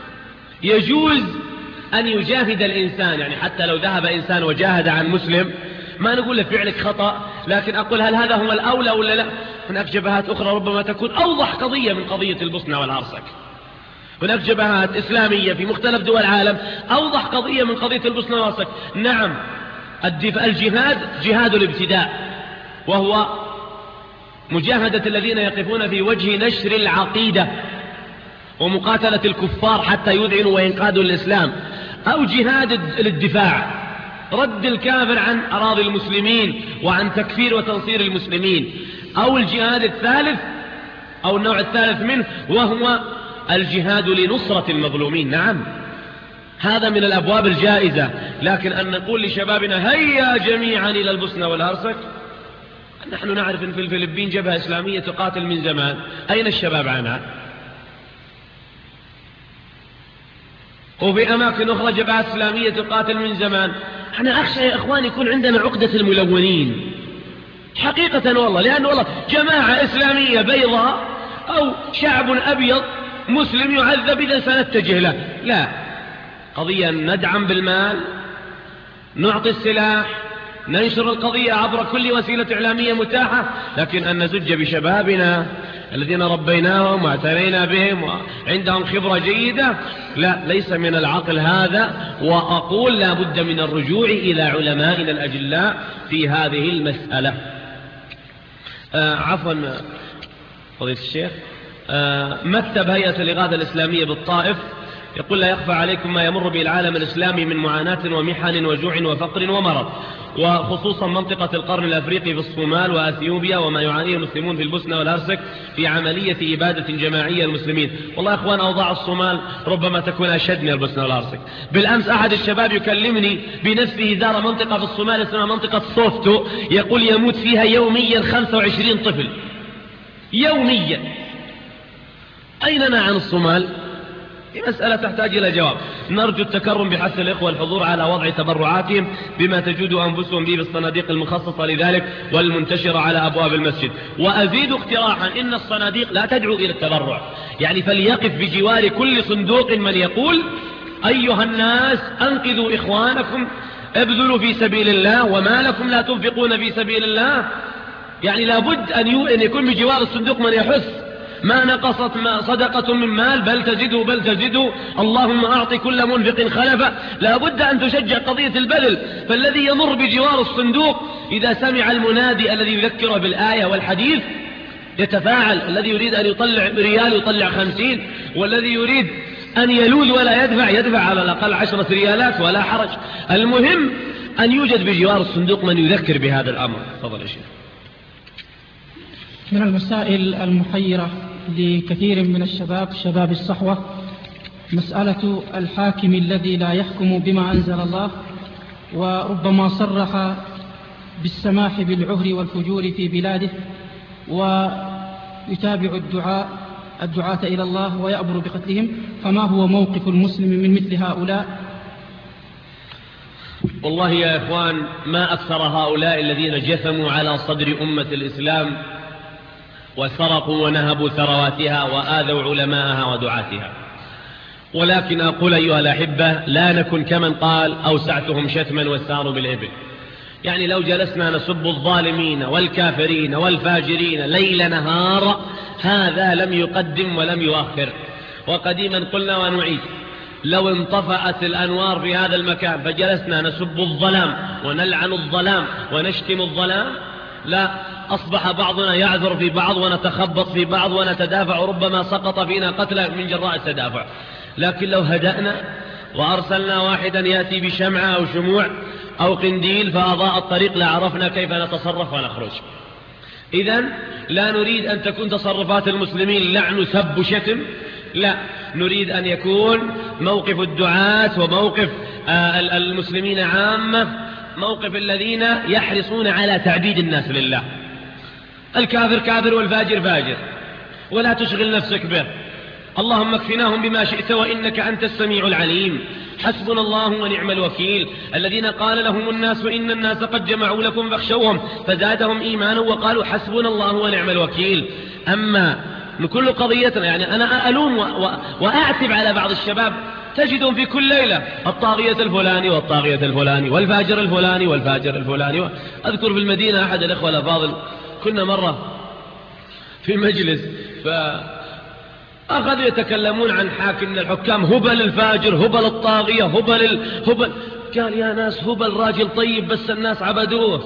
يجوز أن يجاهد الإنسان، يعني حتى لو ذهب إنسان وجاهد عن مسلم ما نقول له فعلك خطأ، لكن أقول هل هذا هو الأولى ولا لا؟ هناك جبهات أخرى ربما تكون أوضح قضية من قضية البوسنة والهرسك، هناك جبهات إسلامية في مختلف دول العالم أوضح قضية من قضية البوسنة والهرسك. نعم، الجهاد جهاد الابتداء، وهو مجاهدة الذين يقفون في وجه نشر العقيدة ومقاتلة الكفار حتى يذعنوا وينقادوا الإسلام، أو جهاد الدفاع، رد الكافر عن أراضي المسلمين وعن تكفير وتنصير المسلمين، أو الجهاد الثالث أو النوع الثالث منه وهو الجهاد لنصرة المظلومين. نعم، هذا من الأبواب الجائزة. لكن أن نقول لشبابنا هيا جميعا إلى البوسنة والهرسك، نحن نعرف أن في الفلبين جبهة إسلامية تقاتل من زمان، أين الشباب عنها؟ وفي أماكن أخرى جبهة إسلامية تقاتل من زمان. أنا أخشى يا إخوان يكون عندنا عقدة الملونين حقيقة والله، لأن والله جماعة إسلامية بيضاء أو شعب أبيض مسلم يعذب إذا سنتجه له. لا، قضية ندعم بالمال، نعطي السلاح، ننشر القضية عبر كل وسيلة إعلامية متاحة، لكن أن نزج بشبابنا الذين ربيناهم واعتنينا بهم وعندهم خبرة جيدة، لا، ليس من العقل هذا. وأقول لا بد من الرجوع إلى علمائنا الأجلاء في هذه المسألة. عفوا فضيلة الشيخ، مكتب هيئة الإغاثة الإسلامية بالطائف يقول: لا يخفى عليكم ما يمر به العالم الإسلامي من معاناة ومحن وجوع وفقر ومرض، وخصوصا منطقة القرن الأفريقي في الصومال وأثيوبيا، وما يعانيه المسلمون في البوسنة والهرسك في عملية إبادة جماعية المسلمين. والله يا أخوان، أوضاع الصومال ربما تكون أشد من البوسنة والهرسك. بالأمس أحد الشباب يكلمني بنفسه زار منطقة في الصومال اسمها منطقة صوفتو، يقول يموت فيها يوميا 25 طفل يوميا. أيننا عن الصومال؟ مسألة تحتاج إلى جواب. نرجو التكرم بحث الإخوة الحضور على وضع تبرعاتهم بما تجود أنفسهم به بالصناديق المخصصة لذلك والمنتشرة على أبواب المسجد. وأزيد اقتراحا: إن الصناديق لا تدعو إلى التبرع، يعني فليقف بجوار كل صندوق من يقول: أيها الناس أنقذوا إخوانكم، ابذلوا في سبيل الله، وما لكم لا تنفقون في سبيل الله. يعني لابد أن يكون بجوار الصندوق من يحث: ما نقصت صدقة من مال بل تزدوا اللهم أعط كل منفق خلفا. لا بد أن تشجع قضية البذل. فالذي يمر بجوار الصندوق إذا سمع المنادي الذي يذكره بالآية والحديث يتفاعل. الذي يريد أن يطلع ريال يطلع 50، والذي يريد أن يلوذ ولا يدفع على الأقل 10 ريالات ولا حرج. المهم أن يوجد بجوار الصندوق من يذكر بهذا الأمر. تفضل يا شيخ. من المسائل المحيرة لكثير من الشباب، شباب الصحوة، مسألة الحاكم الذي لا يحكم بما أنزل الله، وربما صرح بالسماح بالعهر والفجور في بلاده، ويتابع الدعاة إلى الله ويأمر بقتلهم. فما هو موقف المسلم من مثل هؤلاء؟ والله يا إخوان، ما أكثر هؤلاء الذين جثموا على صدر أمة الإسلام وسرقوا ونهبوا ثرواتها وآذوا علماءها ودعاتها. ولكن أقول أيها الأحبة، لا نكن كمن قال: أوسعتهم شتما وساروا بالإبل. يعني لو جلسنا نسب الظالمين والكافرين والفاجرين ليل نهار، هذا لم يقدم ولم يؤخر. وقديما قلنا ونعيد: لو انطفأت الأنوار في هذا المكان فجلسنا نسب الظلام ونلعن الظلام ونشتم الظلام، لا أصبح بعضنا يعذر في بعض ونتخبط في بعض ونتدافع، وربما سقط فينا قتلى من جراء التدافع. لكن لو هدأنا وأرسلنا واحدا يأتي بشمعة أو شموع أو قنديل فأضاء الطريق لعرفنا كيف نتصرف ونخرج. إذن لا نريد أن تكون تصرفات المسلمين لعن سب شتم، لا، نريد أن يكون موقف الدعاة وموقف المسلمين عامة موقف الذين يحرصون على تعبيد الناس لله. الكافر كافر والفاجر فاجر، ولا تشغل نفسك به. اللهم اكفناهم بما شئت وإنك أنت السميع العليم. حسبنا الله ونعم الوكيل. الذين قال لهم الناس إن الناس قد جمعوا لكم فاخشوهم فزادهم إيمانا وقالوا حسبنا الله ونعم الوكيل. أما كل قضيتنا، يعني أنا ألوم وأعتب على بعض الشباب، تجدهم في كل ليلة الطاغية الفلاني والطاغية الفلاني والفاجر الفلاني والفاجر الفلاني. أذكر في المدينة أحد الإخوة الأفاضل، كنا مرة في مجلس فأخذوا يتكلمون عن حاكم من الحكام: هبل الفاجر، هبل الطاغية، هبل. قال: يا ناس، هبل راجل طيب بس الناس عبدوه.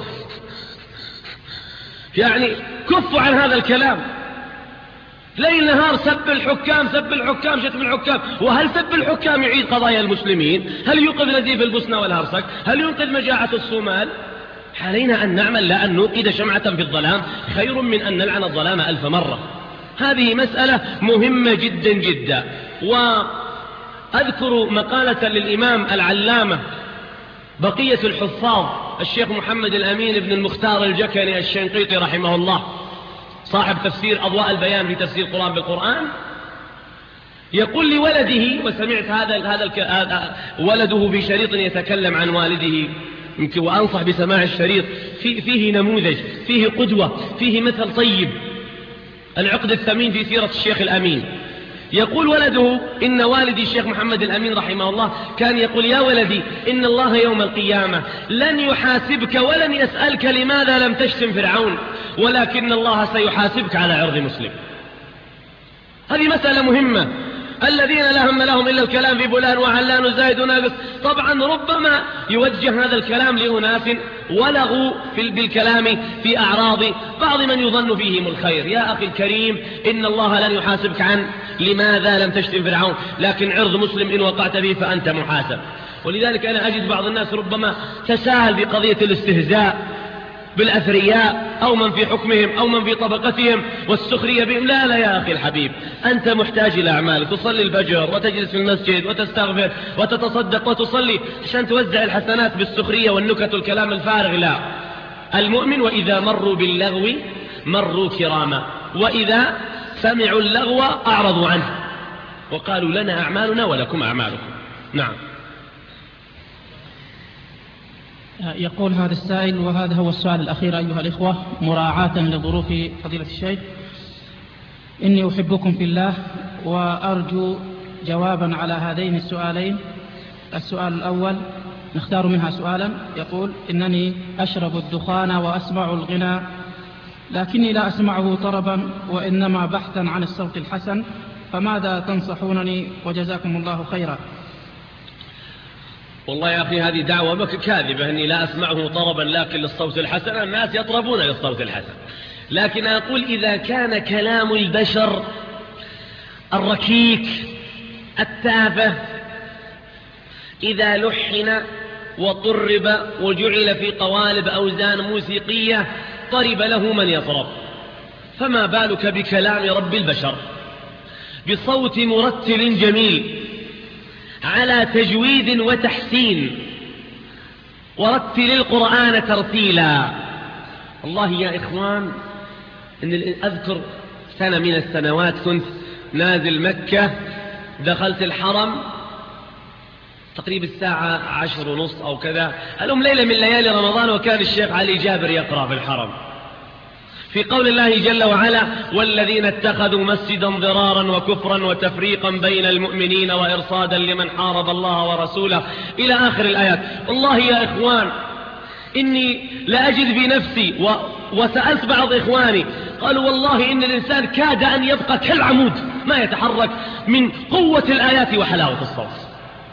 يعني كفوا عن هذا الكلام. ليل نهار سب الحكام، شتم الحكام. وهل سب الحكام يعيد قضايا المسلمين؟ هل ينقذ نزيف البوسنة والهرسك؟ هل ينقذ مجاعة الصومال؟ علينا أن نعمل، لا أن نوقد شمعة في الظلام، خير من أن نلعن الظلام 1000 مرة. هذه مسألة مهمة جدا جدا. وأذكر مقالة للإمام العلامة بقية الحفاظ الشيخ محمد الأمين بن المختار الجكني الشنقيطي رحمه الله، صاحب تفسير أضواء البيان في تفسير القرآن بالقرآن، يقول لولده، وسمعت هذا ولده في شريط يتكلم عن والده، يمكن وأنصح بسماع الشريط، فيه نموذج، فيه قدوة، فيه مثل طيب، العقد الثمين في سيرة الشيخ الأمين. يقول ولده: إن والدي الشيخ محمد الأمين رحمه الله كان يقول: يا ولدي، إن الله يوم القيامة لن يحاسبك ولن يسألك لماذا لم تشتم فرعون، ولكن الله سيحاسبك على عرض مسلم. هذه مسألة مهمة. الذين لا هم لهم إلا الكلام في فلان وعلان وزايد وناقص. طبعا ربما يوجه هذا الكلام لأناس ولغوا بالكلام في أعراض بعض من يظن فيهم الخير. يا أخي الكريم، إن الله لن يحاسبك عن لماذا لم تشتم فرعون، لكن عرض مسلم إن وقعت به فأنت محاسب. ولذلك أنا أجد بعض الناس ربما تساهل في قضية الاستهزاء بالأثرياء أو من في حكمهم أو من في طبقتهم والسخرية بهم. لا يا أخي الحبيب، أنت محتاج إلى أعمالك، تصلي الفجر وتجلس في المسجد وتستغفر وتتصدق وتصلي عشان توزع الحسنات بالسخرية والنكت والكلام الفارغ. لا، المؤمن وإذا مروا باللغو مروا كراما، وإذا سمعوا اللغو أعرضوا عنه وقالوا لنا أعمالنا ولكم أعمالكم. نعم. يقول هذا السائل، وهذا هو السؤال الأخير أيها الإخوة مراعاة لظروف فضيلة الشيخ: إني أحبكم في الله وأرجو جوابا على هذين السؤالين. السؤال الأول نختار منها سؤالا، يقول: إنني أشرب الدخان وأسمع الغنى لكني لا أسمعه طربا وإنما بحثا عن الصوت الحسن، فماذا تنصحونني وجزاكم الله خيرا؟ والله يا أخي هذه دعوة كاذبة، أني لا أسمعه طربا لكن للصوت الحسن. الناس يطربون للصوت الحسن، لكن أقول إذا كان كلام البشر الركيك التافه إذا لحن وطرب وجعل في قوالب أوزان موسيقية طرب له من يطرب، فما بالك بكلام رب البشر بصوت مرتل جميل على تجويد وتحسين، ورتل القرآن ترتيلا. والله يا إخوان، إن أذكر سنة من السنوات كنت نازل مكة، دخلت الحرم تقريبا الساعة 10:30 أو كذا، الأم ليلة من ليالي رمضان، وكان الشيخ علي جابر يقرأ في الحرم في قول الله جل وعلا: والذين اتخذوا مسجدا ضرارا وكفرا وتفريقا بين المؤمنين وإرصادا لمن حارب الله ورسوله، إلى آخر الآيات. والله يا إخوان إني لأجد بنفسي وسألت بعض إخواني قالوا والله إن الإنسان كاد أن يبقى كالعمود ما يتحرك من قوة الآيات وحلاوة الصوت.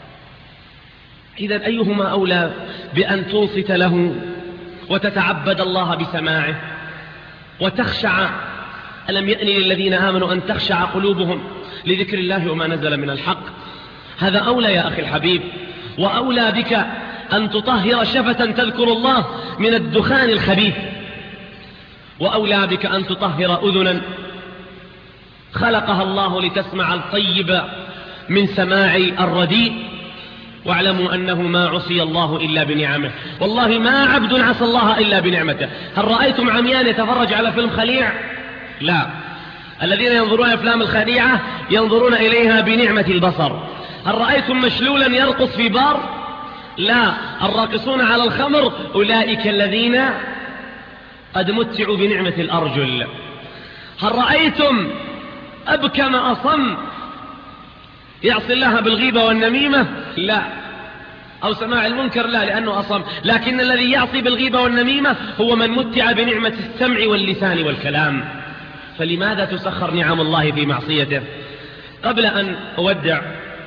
إذن أيهما أولى بأن تنصت له وتتعبد الله بسماعه وتخشع؟ ألم يأن للذين آمنوا أن تخشع قلوبهم لذكر الله وما نزل من الحق؟ هذا أولى يا أخي الحبيب، وأولى بك أن تطهر شفة تذكر الله من الدخان الخبيث، وأولى بك أن تطهر أذنا خلقها الله لتسمع الطيب من سماع الرديء. واعلموا أنه ما عصي الله إلا بنعمه، والله ما عبد عصى الله إلا بنعمته. هل رأيتم عميان يتفرج على فيلم خليع؟ لا، الذين ينظرون أفلام الخليعة ينظرون إليها بنعمة البصر. هل رأيتم مشلولا يرقص في بار؟ لا، الراقصون على الخمر أولئك الذين قد متعوا بنعمة الأرجل. هل رأيتم أبكم أصم يعصي الله بالغيبة والنميمة؟ لا، أو سماع المنكر؟ لا، لأنه أصم. لكن الذي يعصي بالغيبة والنميمة هو من متع بنعمة السمع واللسان والكلام. فلماذا تسخر نعم الله في معصيته؟ قبل أن أودع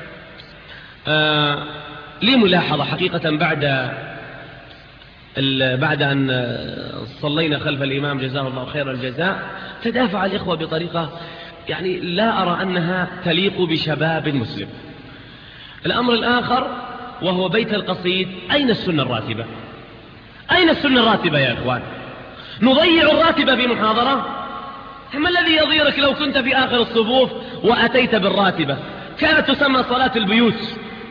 لي ملاحظة حقيقة بعد أن صلينا خلف الإمام جزاه الله خير الجزاء، تدافع الإخوة بطريقة يعني لا أرى أنها تليق بشباب مسلم. الأمر الآخر وهو بيت القصيد، أين السنة الراتبة؟ أين السنة الراتبة يا إخوان؟ نضيع الراتبة في محاضرة؟ ما الذي يضيرك لو كنت في آخر الصفوف وأتيت بالراتبة؟ كانت تسمى صلاة البيوت،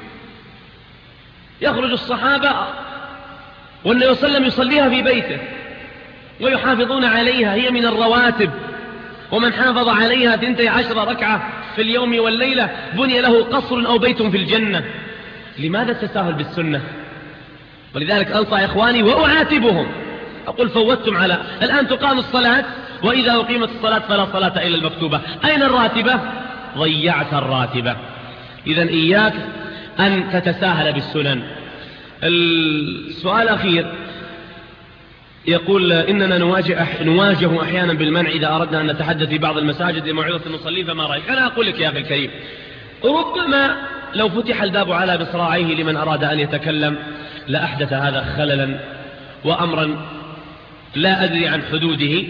يخرج الصحابة والنبي صلى الله عليه وسلم يصليها في بيته ويحافظون عليها، هي من الرواتب، ومن حافظ عليها 12 ركعة في اليوم والليلة بني له قصر أو بيت في الجنة. لماذا التساهل بالسنة؟ ولذلك أنصح إخواني وأعاتبهم، أقول فوتتم على الآن تقام الصلاة، وإذا أقيمت الصلاة فلا صلاة إلا المكتوبة. أين الراتبة؟ ضيعت الراتبة. إذن إياك أن تتساهل بالسنن. السؤال الأخير يقول: إننا نواجه أحيانا بالمنع إذا أردنا أن نتحدث في بعض المساجد لموعظة المصلين، فما رأيك؟ أنا أقول لك يا أخي الكريم، ربما لو فتح الباب على مصراعيه لمن أراد أن يتكلم لأحدث هذا خللا وأمرا لا أدري عن حدوده،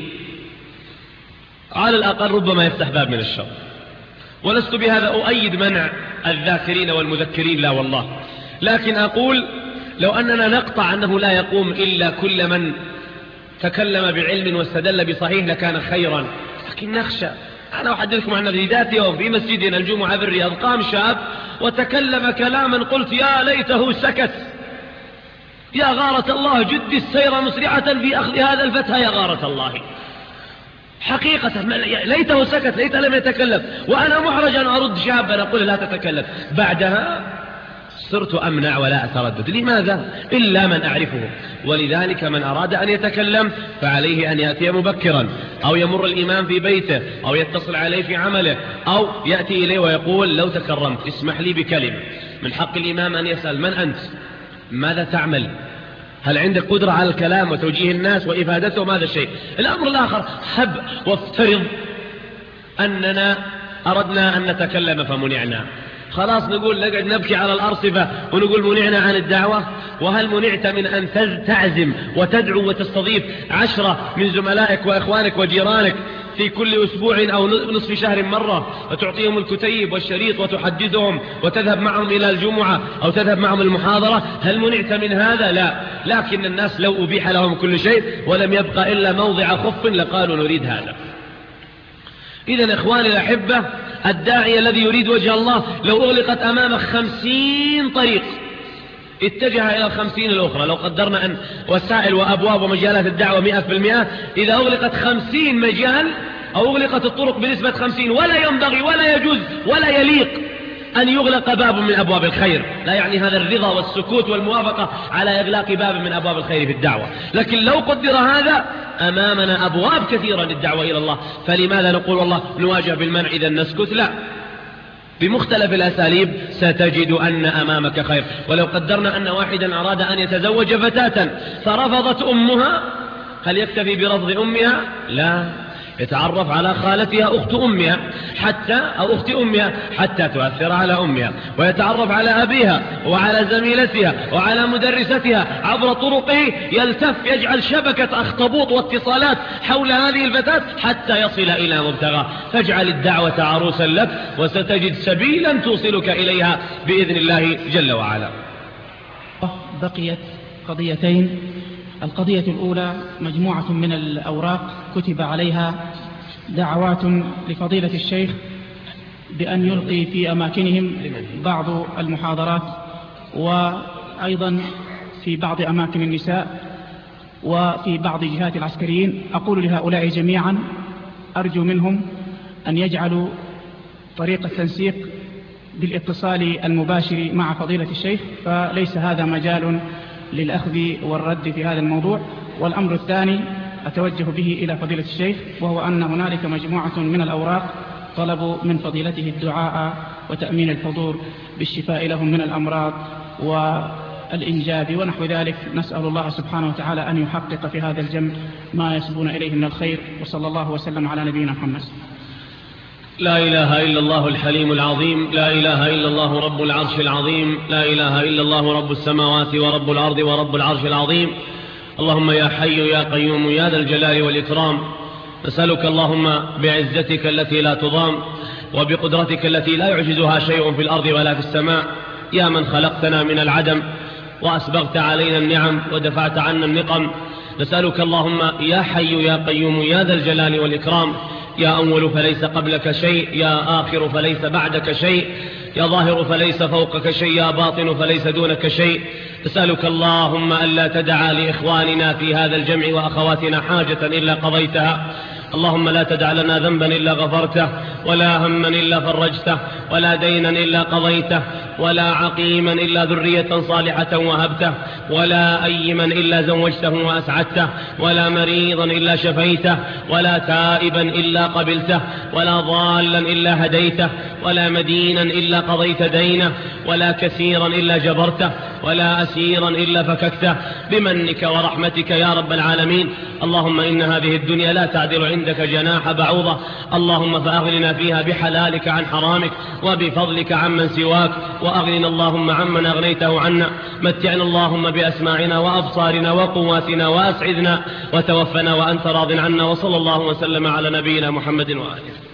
على الأقل ربما يفتح باب من الشر. ولست بهذا أؤيد منع الذاكرين والمذكرين، لا والله، لكن أقول لو أننا نقطع أنه لا يقوم إلا كل من تكلم بعلم واستدل بصحيح لكان خيرا، لكن نخشى. أنا أحدثكم عن نفسي ذات يوم في مسجدنا الجمعة بالرياض قام شاب وتكلم كلاما قلت يا ليته سكت، يا غارة الله جد السير مسرعة في أخذ هذا الفتى، يا غارة الله حقيقة ليته سكت، ليته لم يتكلم، وأنا محرج أن أرد شابا أقول لا تتكلم. بعدها صرت أمنع ولا أتردد. لماذا؟ إلا من أعرفه. ولذلك من أراد أن يتكلم فعليه أن يأتي مبكرا، أو يمر الإمام في بيته، أو يتصل عليه في عمله، أو يأتي إليه ويقول لو تكرمت اسمح لي بكلمة. من حق الإمام أن يسأل من أنت؟ ماذا تعمل؟ هل عندك قدرة على الكلام وتوجيه الناس وإفادتهم؟ هذا الشيء. الأمر الآخر هب وافترض أننا أردنا أن نتكلم فمنعنا، خلاص نقول نقعد نبكي على الأرصفة ونقول منعنا عن الدعوة؟ وهل منعت من أن تعزم وتدعو وتستضيف 10 من زملائك وإخوانك وجيرانك في كل أسبوع أو نصف شهر مرة، وتعطيهم الكتيب والشريط وتحدثهم وتذهب معهم إلى الجمعة أو تذهب معهم المحاضرة؟ هل منعت من هذا؟ لا. لكن الناس لو أبيح لهم كل شيء ولم يبقى إلا موضع خف لقالوا نريد هذا. إذن إخواني الأحبة، الداعي الذي يريد وجه الله لو أغلقت أمامه 50 طريق اتجه إلى 50 الأخرى. لو قدرنا أن وسائل وأبواب ومجالات الدعوة 100%، إذا أغلقت 50 مجال أو أغلقت الطرق بنسبة 50، ولا ينبغي ولا يجوز ولا يليق أن يغلق باب من أبواب الخير. لا يعني هذا الرضا والسكوت والموافقة على إغلاق باب من أبواب الخير في الدعوة، لكن لو قدر هذا أمامنا أبواب كثيرة للدعوة إلى الله، فلماذا نقول والله نواجه بالمنع إذا نسكت؟ لا، بمختلف الأساليب ستجد أن أمامك خير. ولو قدرنا أن واحدا أراد أن يتزوج فتاة فرفضت أمها، هل يكتفي برفض أمها؟ لا، يتعرف على خالتها أخت أمها أو أخت أمها حتى تؤثر على أمها، ويتعرف على أبيها وعلى زميلتها وعلى مدرستها عبر طرقه، يلتف يجعل شبكة أخطبوط واتصالات حول هذه الفتاة حتى يصل إلى مبتغاه. فاجعل الدعوة عروسا لك وستجد سبيلا توصلك إليها بإذن الله جل وعلا. بقيت قضيتين. القضية الأولى مجموعة من الأوراق كتب عليها دعوات لفضيلة الشيخ بأن يلقي في أماكنهم بعض المحاضرات، وأيضا في بعض أماكن النساء وفي بعض جهات العسكريين. أقول لهؤلاء جميعا أرجو منهم أن يجعلوا طريق التنسيق بالاتصال المباشر مع فضيلة الشيخ، فليس هذا مجال للأخذ والرد في هذا الموضوع. والأمر الثاني أتوجه به إلى فضيلة الشيخ، وهو أن هنالك مجموعة من الأوراق طلبوا من فضيلته الدعاء وتأمين الحضور بالشفاء لهم من الأمراض والإنجاب ونحو ذلك. نسأل الله سبحانه وتعالى أن يحقق في هذا الجمع ما يسبون إليه من الخير، وصلى الله وسلم على نبينا محمد. لا إله إلا الله الحليم العظيم، لا إله إلا الله رب العرش العظيم، لا إله إلا الله رب السماوات ورب الأرض ورب العرش العظيم. اللهم يا حي يا قيوم يا ذا الجلال والإكرام، نسألك اللهم بعزتك التي لا تضام وبقدرتك التي لا يعجزها شيء في الأرض ولا في السماء، يا من خلقتنا من العدم وأسبغت علينا النعم ودفعت عنا النقم، نسألك اللهم يا حي يا قيوم يا ذا الجلال والإكرام، يا أول فليس قبلك شيء، يا آخر فليس بعدك شيء، يا ظاهر فليس فوقك شيء، يا باطن فليس دونك شيء. نسألك اللهم ألا تدع لإخواننا في هذا الجمع وأخواتنا حاجة إلا قضيتها، اللهم لا تدع لنا ذنبا إلا غفرته، ولا هما إلا فرجته، ولا دينا إلا قضيته، ولا عقيما إلا ذرية صالحة وهبته، ولا أيما إلا زوجته وأسعدته، ولا مريضا إلا شفيته، ولا تائبا إلا قبلته، ولا ضالا إلا هديته، ولا مدينا إلا قضيت دينه، ولا كثيرا إلا جبرته، ولا أسيرا إلا فككته بمنك ورحمتك يا رب العالمين. اللهم إن هذه الدنيا لا تعدل عندك جناح بعوضة، اللهم فأغننا فيها بحلالك عن حرامك وبفضلك عمن سواك، وأغننا اللهم عمن أغنيته عنا. متعنا اللهم بأسماعنا وأبصارنا وقواتنا وأسعدنا، وتوفنا وأنت راض عنا. وصلى الله وسلم على نبينا محمد وآله.